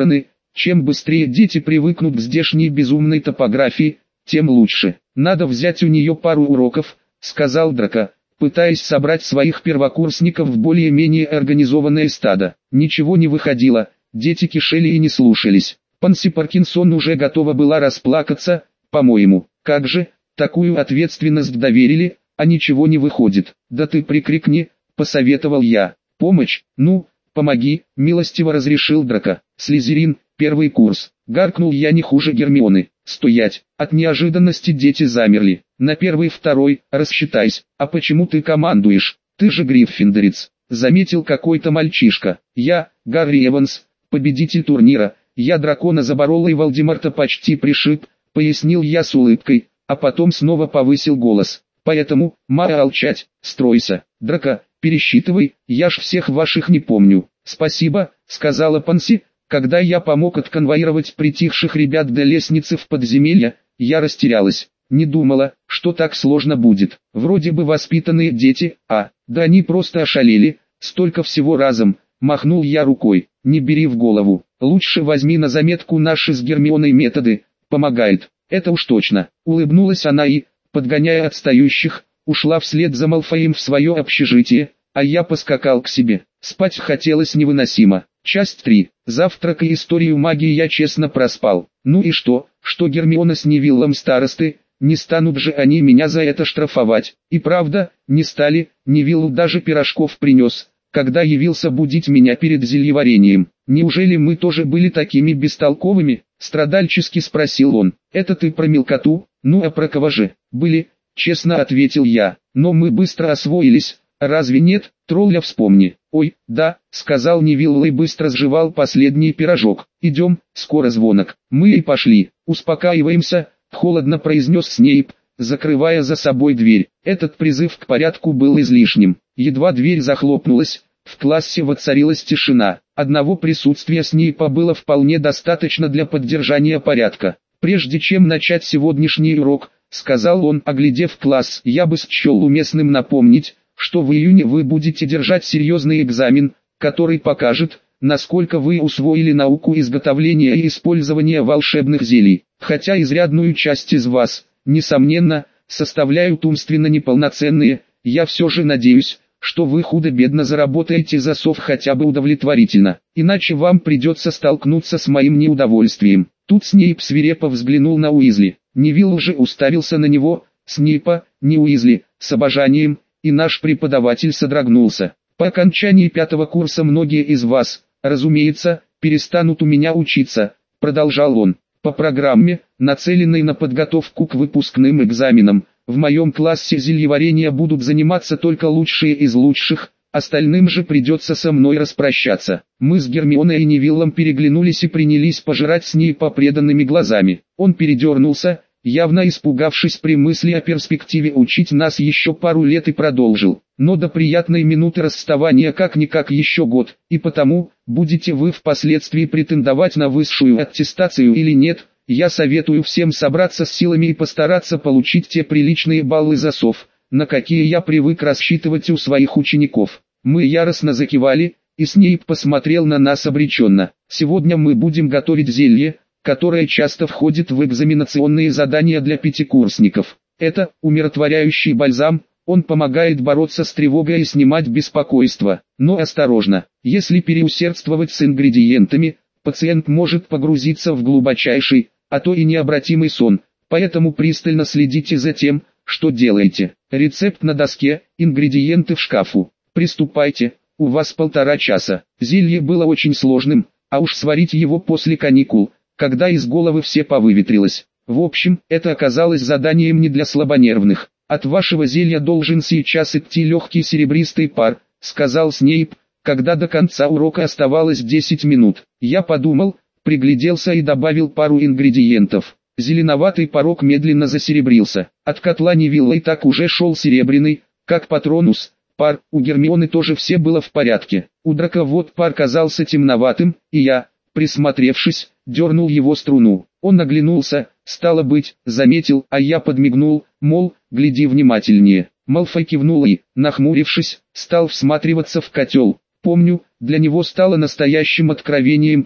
Чем быстрее дети привыкнут к здешней безумной топографии, тем лучше. Надо взять у нее пару уроков, сказал Драко, пытаясь собрать своих первокурсников в более-менее организованное стадо. Ничего не выходило, дети кишели и не слушались. Панси Паркинсон уже готова была расплакаться, по-моему. Как же, такую ответственность доверили, а ничего не выходит. Да ты прикрикни, посоветовал я. Помощь, ну, помоги, милостиво разрешил Драко. Слизерин, первый курс. Гаркнул я не хуже Гермионы. Стоять. От неожиданности дети замерли. На первый-второй, рассчитайся. А почему ты командуешь? Ты же гриффиндорец. Заметил какой-то мальчишка. Я, Гарри Эванс, победитель турнира. Я дракона заборола и Волдеморта почти пришиб, пояснил я с улыбкой, а потом снова повысил голос. Поэтому, молчать, стройся. Драко, пересчитывай, я ж всех ваших не помню. Спасибо, сказала Панси. Когда я помог отконвоировать притихших ребят до лестницы в подземелье, я растерялась. Не думала, что так сложно будет. Вроде бы воспитанные дети, а, да они просто ошалели, столько всего разом. Махнул я рукой. Не бери в голову. Лучше возьми на заметку наши с Гермионой методы. Помогает. Это уж точно. Улыбнулась она и, подгоняя отстающих, ушла вслед за Малфоем в свое общежитие, а я поскакал к себе. Спать хотелось невыносимо. Часть три. Завтрак и историю магии я честно проспал. Ну и что, что Гермиона с Невиллом старосты, не станут же они меня за это штрафовать. И правда, не стали, Невиллу даже пирожков принес, когда явился будить меня перед зельеварением. Неужели мы тоже были такими бестолковыми? Страдальчески спросил он. Это ты про мелкоту? Ну а про кого же? Были, честно ответил я. Но мы быстро освоились. Разве нет, тролля вспомни. Ой, да, сказал Невилл и быстро сживал последний пирожок. Идем, скоро звонок. Мы и пошли. Успокаиваемся, холодно произнес Снейп, закрывая за собой дверь. Этот призыв к порядку был излишним. Едва дверь захлопнулась, в классе воцарилась тишина. Одного присутствия Снейпа было вполне достаточно для поддержания порядка. Прежде чем начать сегодняшний урок, сказал он, оглядев класс, я бы счел уместным напомнить, что в июне вы будете держать серьезный экзамен, который покажет, насколько вы усвоили науку изготовления и использования волшебных зелий. Хотя изрядную часть из вас, несомненно, составляют умственно неполноценные, я все же надеюсь, что вы худо-бедно заработаете засов хотя бы удовлетворительно, иначе вам придется столкнуться с моим неудовольствием. Тут Снейп свирепо взглянул на Уизли. Невилл уже уставился на него, Снейпа, не Уизли, с обожанием, и наш преподаватель содрогнулся. По окончании пятого курса многие из вас, разумеется, перестанут у меня учиться, продолжал он. По программе, нацеленной на подготовку к выпускным экзаменам, в моем классе зельеварения будут заниматься только лучшие из лучших, остальным же придется со мной распрощаться. Мы с Гермионой и Невиллом переглянулись и принялись пожирать Снейпа преданными глазами. Он передернулся, явно испугавшись при мысли о перспективе учить нас еще пару лет, и продолжил. Но до приятной минуты расставания как-никак еще год, и потому, будете вы впоследствии претендовать на высшую аттестацию или нет, я советую всем собраться с силами и постараться получить те приличные баллы засов, на какие я привык рассчитывать у своих учеников. Мы яростно закивали, и Снейп посмотрел на нас обреченно. Сегодня мы будем готовить зелье, которое часто входит в экзаменационные задания для пятикурсников. Это умиротворяющий бальзам, он помогает бороться с тревогой и снимать беспокойство. Но осторожно, если переусердствовать с ингредиентами, пациент может погрузиться в глубочайший, а то и необратимый сон, поэтому пристально следите за тем, что делаете. Рецепт на доске, ингредиенты в шкафу. Приступайте, у вас полтора часа. Зелье было очень сложным, а уж сварить его после каникул, когда из головы все повыветрилось. В общем, это оказалось заданием не для слабонервных. От вашего зелья должен сейчас идти легкий серебристый пар, сказал Снейп, когда до конца урока оставалось десять минут. Я подумал, пригляделся и добавил пару ингредиентов. Зеленоватый порог медленно засеребрился. От котла Невилла и так уже шел серебряный, как патронус, пар. У Гермионы тоже все было в порядке. У Драко вот пар казался темноватым, и я, присмотревшись, дернул его струну. Он оглянулся, стало быть, заметил, а я подмигнул, мол, гляди внимательнее. Малфой кивнул и, нахмурившись, стал всматриваться в котел. Помню, для него стало настоящим откровением то,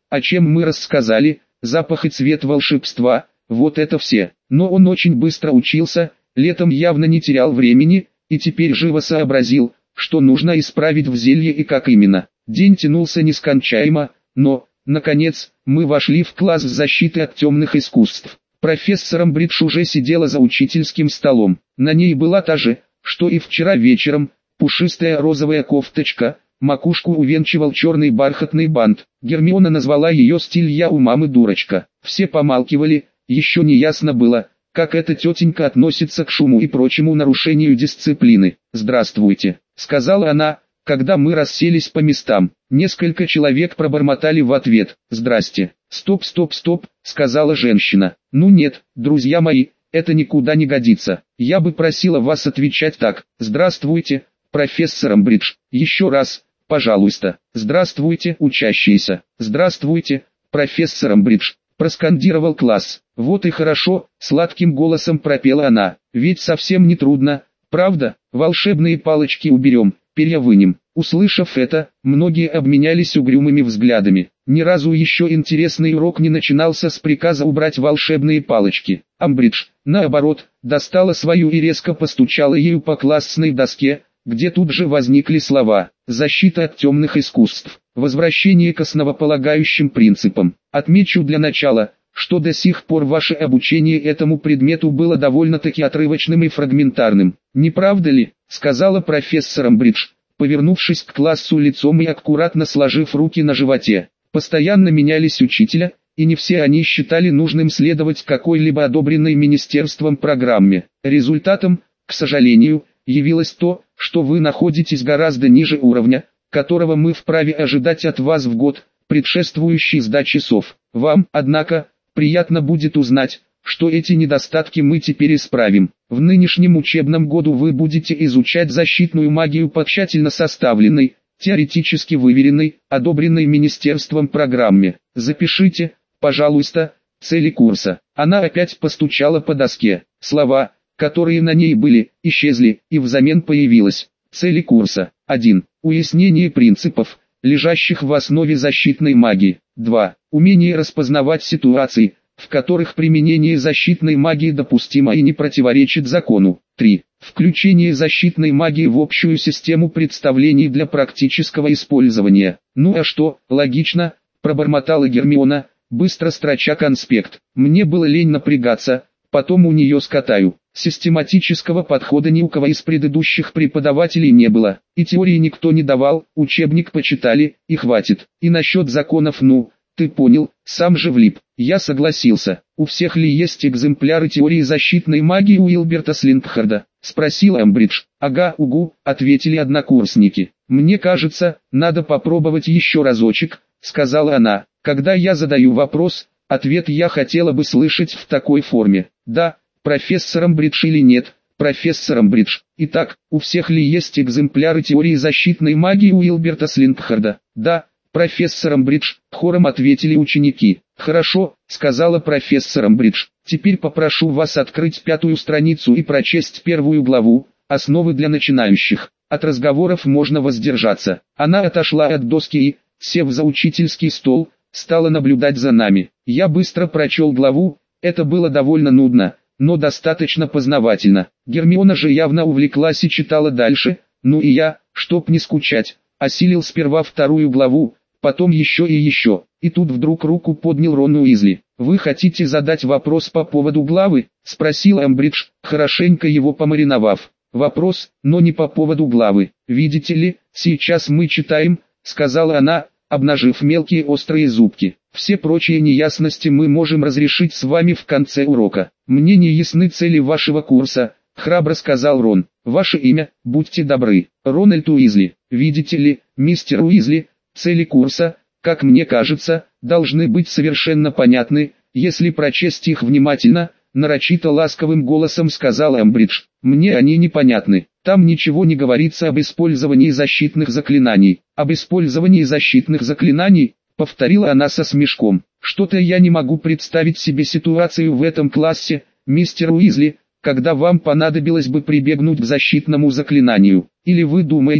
о чем мы рассказали, запах и цвет волшебства, вот это все. Но он очень быстро учился, летом явно не терял времени, и теперь живо сообразил, что нужно исправить в зелье и как именно. День тянулся нескончаемо, но, наконец, мы вошли в класс защиты от темных искусств. Профессор Амбридж уже сидела за учительским столом. На ней была та же, что и вчера вечером, пушистая розовая кофточка, макушку увенчивал черный бархатный бант. Гермиона назвала ее стиль «Я у мамы дурочка». Все помалкивали, еще не ясно было, как эта тетенька относится к шуму и прочему нарушению дисциплины. «Здравствуйте», — сказала она, когда мы расселись по местам. Несколько человек пробормотали в ответ «Здрасте». «Стоп, стоп, стоп», — сказала женщина. «Ну нет, друзья мои, это никуда не годится. Я бы просила вас отвечать так. Здравствуйте, профессор Амбридж. Еще раз, пожалуйста. Здравствуйте, учащиеся. Здравствуйте, профессор Амбридж», — проскандировал класс. «Вот и хорошо», — сладким голосом пропела она. «Ведь совсем не трудно, правда? Волшебные палочки уберем, перья вынем». Услышав это, многие обменялись угрюмыми взглядами. Ни разу еще интересный урок не начинался с приказа убрать волшебные палочки. Амбридж, наоборот, достала свою и резко постучала ею по классной доске, где тут же возникли слова «Защита от темных искусств», «Возвращение к основополагающим принципам». Отмечу для начала, что до сих пор ваше обучение этому предмету было довольно-таки отрывочным и фрагментарным. «Не правда ли?» — сказала профессор Амбридж, повернувшись к классу лицом и аккуратно сложив руки на животе. Постоянно менялись учителя, и не все они считали нужным следовать какой-либо одобренной министерством программе. Результатом, к сожалению, явилось то, что вы находитесь гораздо ниже уровня, которого мы вправе ожидать от вас в год, предшествующий сдаче СОВ. Вам, однако, приятно будет узнать, что эти недостатки мы теперь исправим. В нынешнем учебном году вы будете изучать защитную магию по тщательно составленной, теоретически выверенной, одобренной министерством программе. Запишите, пожалуйста, цели курса. Она опять постучала по доске. Слова, которые на ней были, исчезли, и взамен появилось. Цели курса. один. Уяснение принципов, лежащих в основе защитной магии. два. Умение распознавать ситуации, в которых применение защитной магии допустимо и не противоречит закону. три. Включение защитной магии в общую систему представлений для практического использования. «Ну а что, логично», — пробормотала Гермиона, быстро строча конспект. «Мне было лень напрягаться, потом у нее скатаю». Систематического подхода ни у кого из предыдущих преподавателей не было, и теории никто не давал, учебник почитали, и хватит. И насчет законов, ну, ты понял, сам же влип. Я согласился. «У всех ли есть экземпляры теории защитной магии Уилберта Слингхарда?» — спросил Амбридж. «Ага, угу», — ответили однокурсники. «Мне кажется, надо попробовать еще разочек», — сказала она. «Когда я задаю вопрос, ответ я хотела бы слышать в такой форме. Да, профессор Амбридж или нет, профессор Амбридж. Итак, у всех ли есть экземпляры теории защитной магии Уилберта Слингхарда?» «Да, профессор Амбридж», — хором ответили ученики. «Хорошо», — сказала профессор Амбридж. «Теперь попрошу вас открыть пятую страницу и прочесть первую главу, «Основы для начинающих». От разговоров можно воздержаться». Она отошла от доски и, сев за учительский стол, стала наблюдать за нами. Я быстро прочел главу, это было довольно нудно, но достаточно познавательно. Гермиона же явно увлеклась и читала дальше, ну и я, чтоб не скучать, осилил сперва вторую главу, потом еще и еще. И тут вдруг руку поднял Рон Уизли. «Вы хотите задать вопрос по поводу главы?» — спросил Амбридж, хорошенько его помариновав. «Вопрос, но не по поводу главы. Видите ли, сейчас мы читаем», — сказала она, обнажив мелкие острые зубки. «Все прочие неясности мы можем разрешить с вами в конце урока. Мне не ясны цели вашего курса», — храбро сказал Рон. «Ваше имя, будьте добры». «Рональд Уизли». «Видите ли, мистер Уизли, цели курса, как мне кажется, должны быть совершенно понятны, если прочесть их внимательно», — нарочито ласковым голосом сказал Амбридж. «Мне они непонятны. Там ничего не говорится об использовании защитных заклинаний». «Об использовании защитных заклинаний?» — повторила она со смешком. «Что-то я не могу представить себе ситуацию в этом классе, мистер Уизли, когда вам понадобилось бы прибегнуть к защитному заклинанию. Или вы думаете,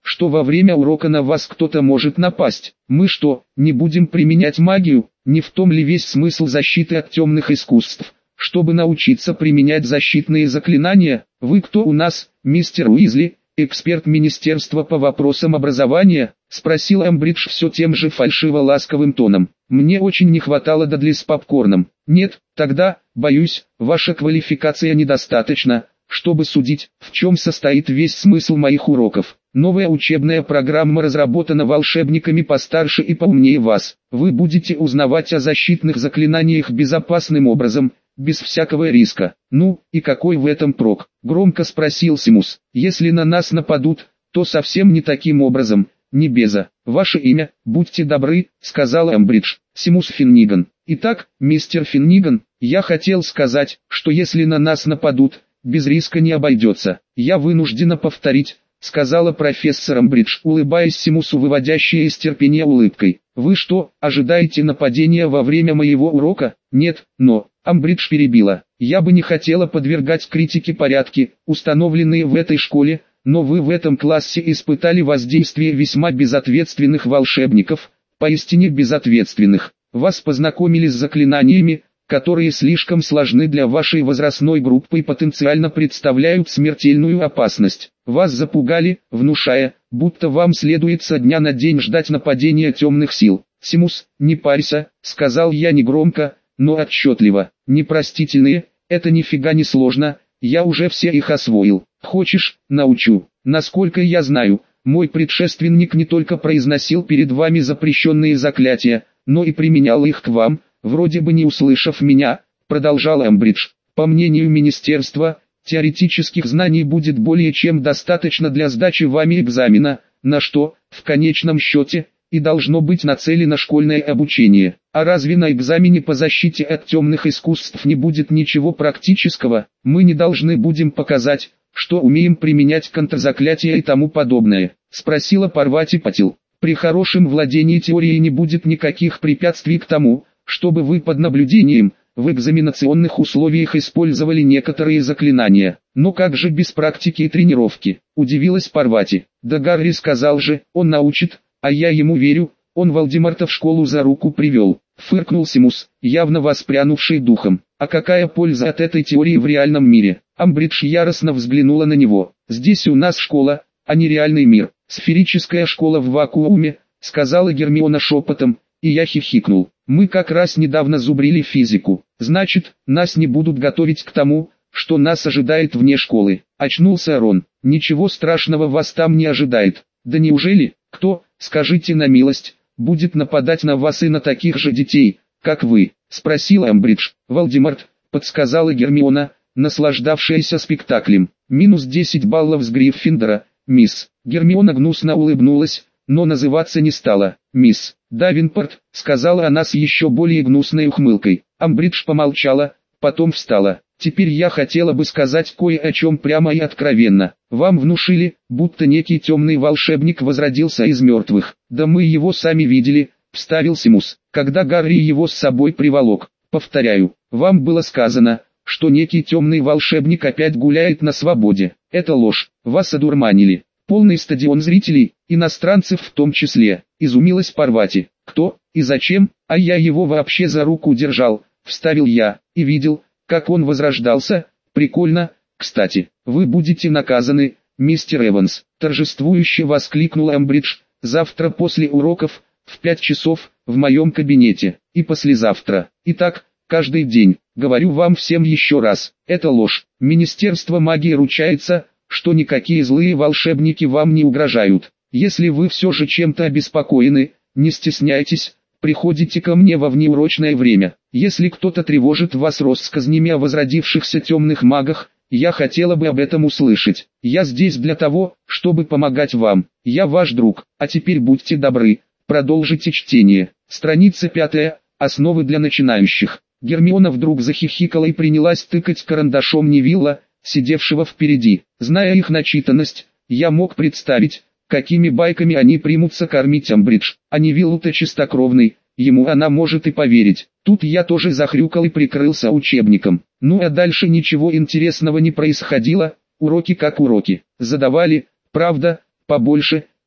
что во время урока на вас кто-то может напасть. Мы что, не будем применять магию? Не в том ли весь смысл защиты от темных искусств? Чтобы научиться применять защитные заклинания? Вы кто у нас, мистер Уизли, эксперт министерства по вопросам образования? Спросил Эмбридж все тем же фальшиво-ласковым тоном. Мне очень не хватало Дадли с попкорном. Нет, тогда, боюсь, ваша квалификация недостаточна, чтобы судить, в чем состоит весь смысл моих уроков. Новая учебная программа разработана волшебниками постарше и поумнее вас. Вы будете узнавать о защитных заклинаниях безопасным образом, без всякого риска. Ну, и какой в этом прок? Громко спросил Симус. Если на нас нападут, то совсем не таким образом, не беза. Ваше имя, будьте добры, сказал Эмбридж. Симус Финниган. Итак, мистер Финниган, я хотел сказать, что если на нас нападут, без риска не обойдется. Я вынуждена повторить, сказала профессор Эмбридж, улыбаясь Симусу выводящей из терпения улыбкой. Вы что, ожидаете нападения во время моего урока? Нет, но... Эмбридж перебила. Я бы не хотела подвергать критике порядки, установленные в этой школе, но вы в этом классе испытали воздействие весьма безответственных волшебников, поистине безответственных. Вас познакомили с заклинаниями, которые слишком сложны для вашей возрастной группы и потенциально представляют смертельную опасность. Вас запугали, внушая, будто вам следует со дня на день ждать нападения темных сил. Симус, не парься, сказал я негромко, но отчетливо. Непростительные, это нифига не сложно, я уже все их освоил. Хочешь, научу. Насколько я знаю, мой предшественник не только произносил перед вами запрещенные заклятия, но и применял их к вам, вроде бы не услышав меня, продолжал Эмбридж. По мнению министерства, теоретических знаний будет более чем достаточно для сдачи вами экзамена, на что, в конечном счете, и должно быть нацелено школьное обучение. А разве на экзамене по защите от темных искусств не будет ничего практического? Мы не должны будем показать, что умеем применять контрзаклятия и тому подобное? Спросила Парвати Патил. При хорошем владении теорией не будет никаких препятствий к тому, чтобы вы под наблюдением, в экзаменационных условиях использовали некоторые заклинания. Но как же без практики и тренировки? Удивилась Парвати. Да Гарри сказал же, он научит, а я ему верю, он Волдемарта в школу за руку привел. Фыркнул Симус, явно воспрянувший духом. А какая польза от этой теории в реальном мире? Эмбридж яростно взглянула на него. Здесь у нас школа, а не реальный мир. Сферическая школа в вакууме, сказала Гермиона шепотом, и я хихикнул. Мы как раз недавно зубрили физику. Значит, нас не будут готовить к тому, что нас ожидает вне школы. Очнулся Рон. Ничего страшного вас там не ожидает. Да неужели? Кто, скажите на милость, будет нападать на вас и на таких же детей, как вы? Спросил Эмбридж. Волдемарт, подсказала Гермиона, наслаждавшаяся спектаклем. Минус десять баллов с Гриффиндора, мисс. Гермиона гнусно улыбнулась, но называться не стала. Мисс Давинпорт, сказала она с еще более гнусной ухмылкой. Эмбридж помолчала, потом встала. Теперь я хотела бы сказать кое о чем прямо и откровенно. Вам внушили, будто некий темный волшебник возродился из мертвых. Да мы его сами видели, вставил Симус, когда Гарри его с собой приволок. Повторяю, вам было сказано, что некий темный волшебник опять гуляет на свободе. Это ложь, вас одурманили. Полный стадион зрителей, иностранцев в том числе, изумилась Парвати. Кто и зачем? А я его вообще за руку держал, вставил я, и видел, как он возрождался. Прикольно. Кстати, вы будете наказаны, мистер Эванс, торжествующе воскликнул Эмбридж. Завтра после уроков, в пять часов, в моем кабинете, и послезавтра. Итак, каждый день. Говорю вам всем еще раз, это ложь. Министерство магии ручается, что никакие злые волшебники вам не угрожают. Если вы все же чем-то обеспокоены, не стесняйтесь, приходите ко мне во внеурочное время. Если кто-то тревожит вас россказнями о возродившихся темных магах, я хотела бы об этом услышать. Я здесь для того, чтобы помогать вам. Я ваш друг. А теперь будьте добры, продолжите чтение. Страница пятая. Основы для начинающих. Гермиона вдруг захихикала и принялась тыкать карандашом Невилла, сидевшего впереди. Зная их начитанность, я мог представить, какими байками они примутся кормить Эмбридж. А Невилл-то чистокровный, ему она может и поверить. Тут я тоже захрюкал и прикрылся учебником. Ну а дальше ничего интересного не происходило, уроки как уроки. Задавали, правда, побольше,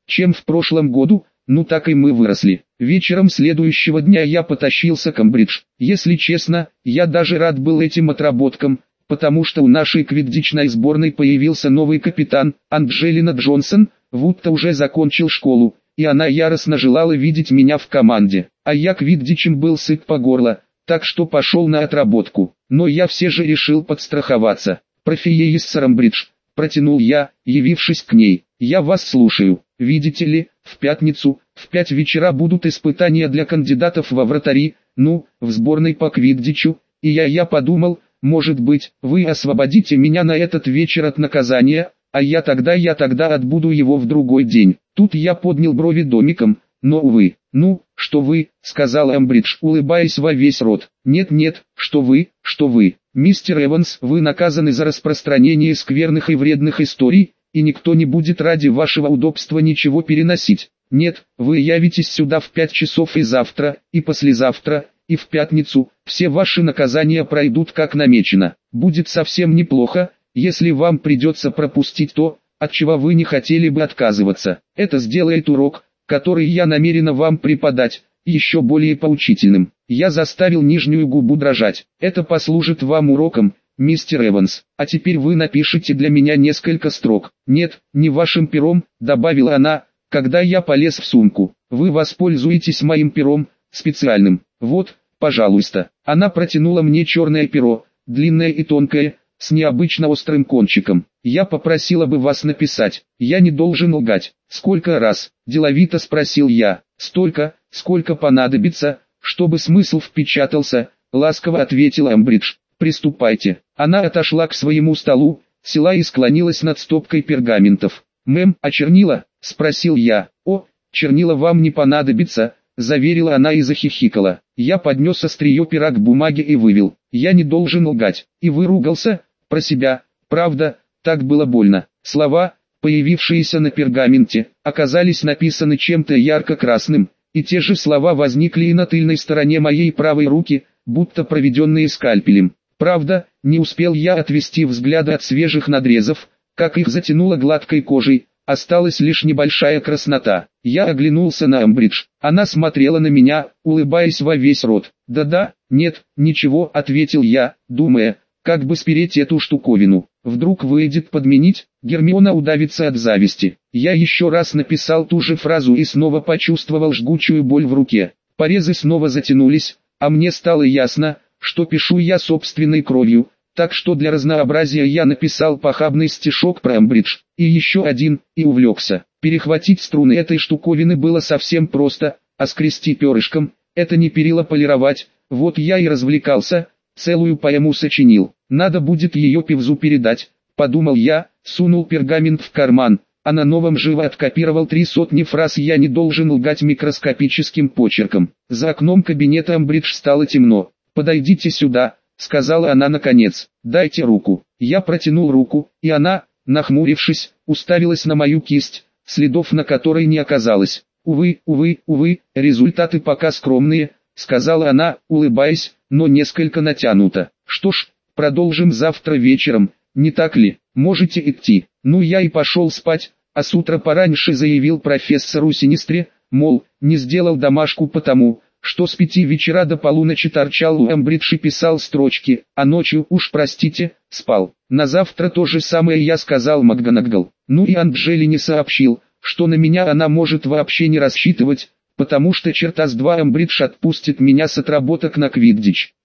чем в прошлом году, ну так и мы выросли. Вечером следующего дня я потащился к Амбридж. Если честно, я даже рад был этим отработкам, потому что у нашей квиддичной сборной появился новый капитан, Анджелина Джонсон. Вудто уже закончил школу, и она яростно желала видеть меня в команде. А я квиддичем был сыт по горло, так что пошел на отработку. Но я все же решил подстраховаться. «Профессор Амбридж», — протянул я, явившись к ней, — «я вас слушаю. Видите ли, в пятницу, в пять вечера будут испытания для кандидатов во вратари, ну, в сборной по квиддичу, и я я подумал, может быть, вы освободите меня на этот вечер от наказания, а я тогда я тогда отбуду его в другой день». Тут я поднял брови домиком, но увы. «Ну, что вы», — сказал Амбридж, улыбаясь во весь рот. «Нет-нет, что вы, что вы, мистер Эванс, вы наказаны за распространение скверных и вредных историй, и никто не будет ради вашего удобства ничего переносить. Нет, вы явитесь сюда в пять часов и завтра, и послезавтра, и в пятницу, все ваши наказания пройдут как намечено. Будет совсем неплохо, если вам придется пропустить то, от чего вы не хотели бы отказываться. Это сделает урок, который я намерена вам преподать, еще более поучительным». Я заставил нижнюю губу дрожать. «Это послужит вам уроком, мистер Эванс. А теперь вы напишите для меня несколько строк». «Нет, не вашим пером», — добавила она, когда я полез в сумку. «Вы воспользуетесь моим пером, специальным. Вот, пожалуйста». Она протянула мне черное перо, длинное и тонкое, с необычно острым кончиком. «Я попросила бы вас написать. Я не должен лгать». «Сколько раз?» – деловито спросил я. «Столько, сколько понадобится, чтобы смысл впечатался», – ласково ответила Амбридж. «Приступайте». Она отошла к своему столу, села и склонилась над стопкой пергаментов. «Мэм, а чернила?» – спросил я. «О, чернила вам не понадобится», – заверила она и захихикала. Я поднес острие пера к бумаге и вывел. «Я не должен лгать». И выругался про себя. Правда, так было больно. Слова, появившиеся на пергаменте, оказались написаны чем-то ярко-красным, и те же слова возникли и на тыльной стороне моей правой руки, будто проведенные скальпелем. Правда, не успел я отвести взгляда от свежих надрезов, как их затянуло гладкой кожей, осталась лишь небольшая краснота. Я оглянулся на Амбридж. Она смотрела на меня, улыбаясь во весь рот. «Да-да, нет, ничего», — ответил я, думая, как бы спереть эту штуковину. Вдруг выйдет подменить, Гермиона удавится от зависти. Я еще раз написал ту же фразу и снова почувствовал жгучую боль в руке. Порезы снова затянулись, а мне стало ясно, что пишу я собственной кровью, так что для разнообразия я написал похабный стишок про Амбридж, и еще один, и увлекся. Перехватить струны этой штуковины было совсем просто, а скрести перышком, это не перила полировать, вот я и развлекался, целую поэму сочинил. Надо будет ее певзу передать, подумал я, сунул пергамент в карман, а на новом живо откопировал три сотни фраз «Я не должен лгать» микроскопическим почерком. За окном кабинета Амбридж стало темно. «Подойдите сюда», — сказала она наконец. «Дайте руку». Я протянул руку, и она, нахмурившись, уставилась на мою кисть, следов на которой не оказалось. «Увы, увы, увы, результаты пока скромные», — сказала она, улыбаясь, но несколько натянуто. «Что ж, продолжим завтра вечером, не так ли? Можете идти». Ну я и пошел спать, а с утра пораньше заявил профессору Синистре, мол, не сделал домашку потому, что с пяти вечера до полуночи торчал у Амбридж и писал строчки, а ночью, уж простите, спал. На завтра то же самое я сказал МакГонагал. Ну и Анджелине сообщил, что на меня она может вообще не рассчитывать, потому что черта с два Амбридж отпустит меня с отработок на квиддич.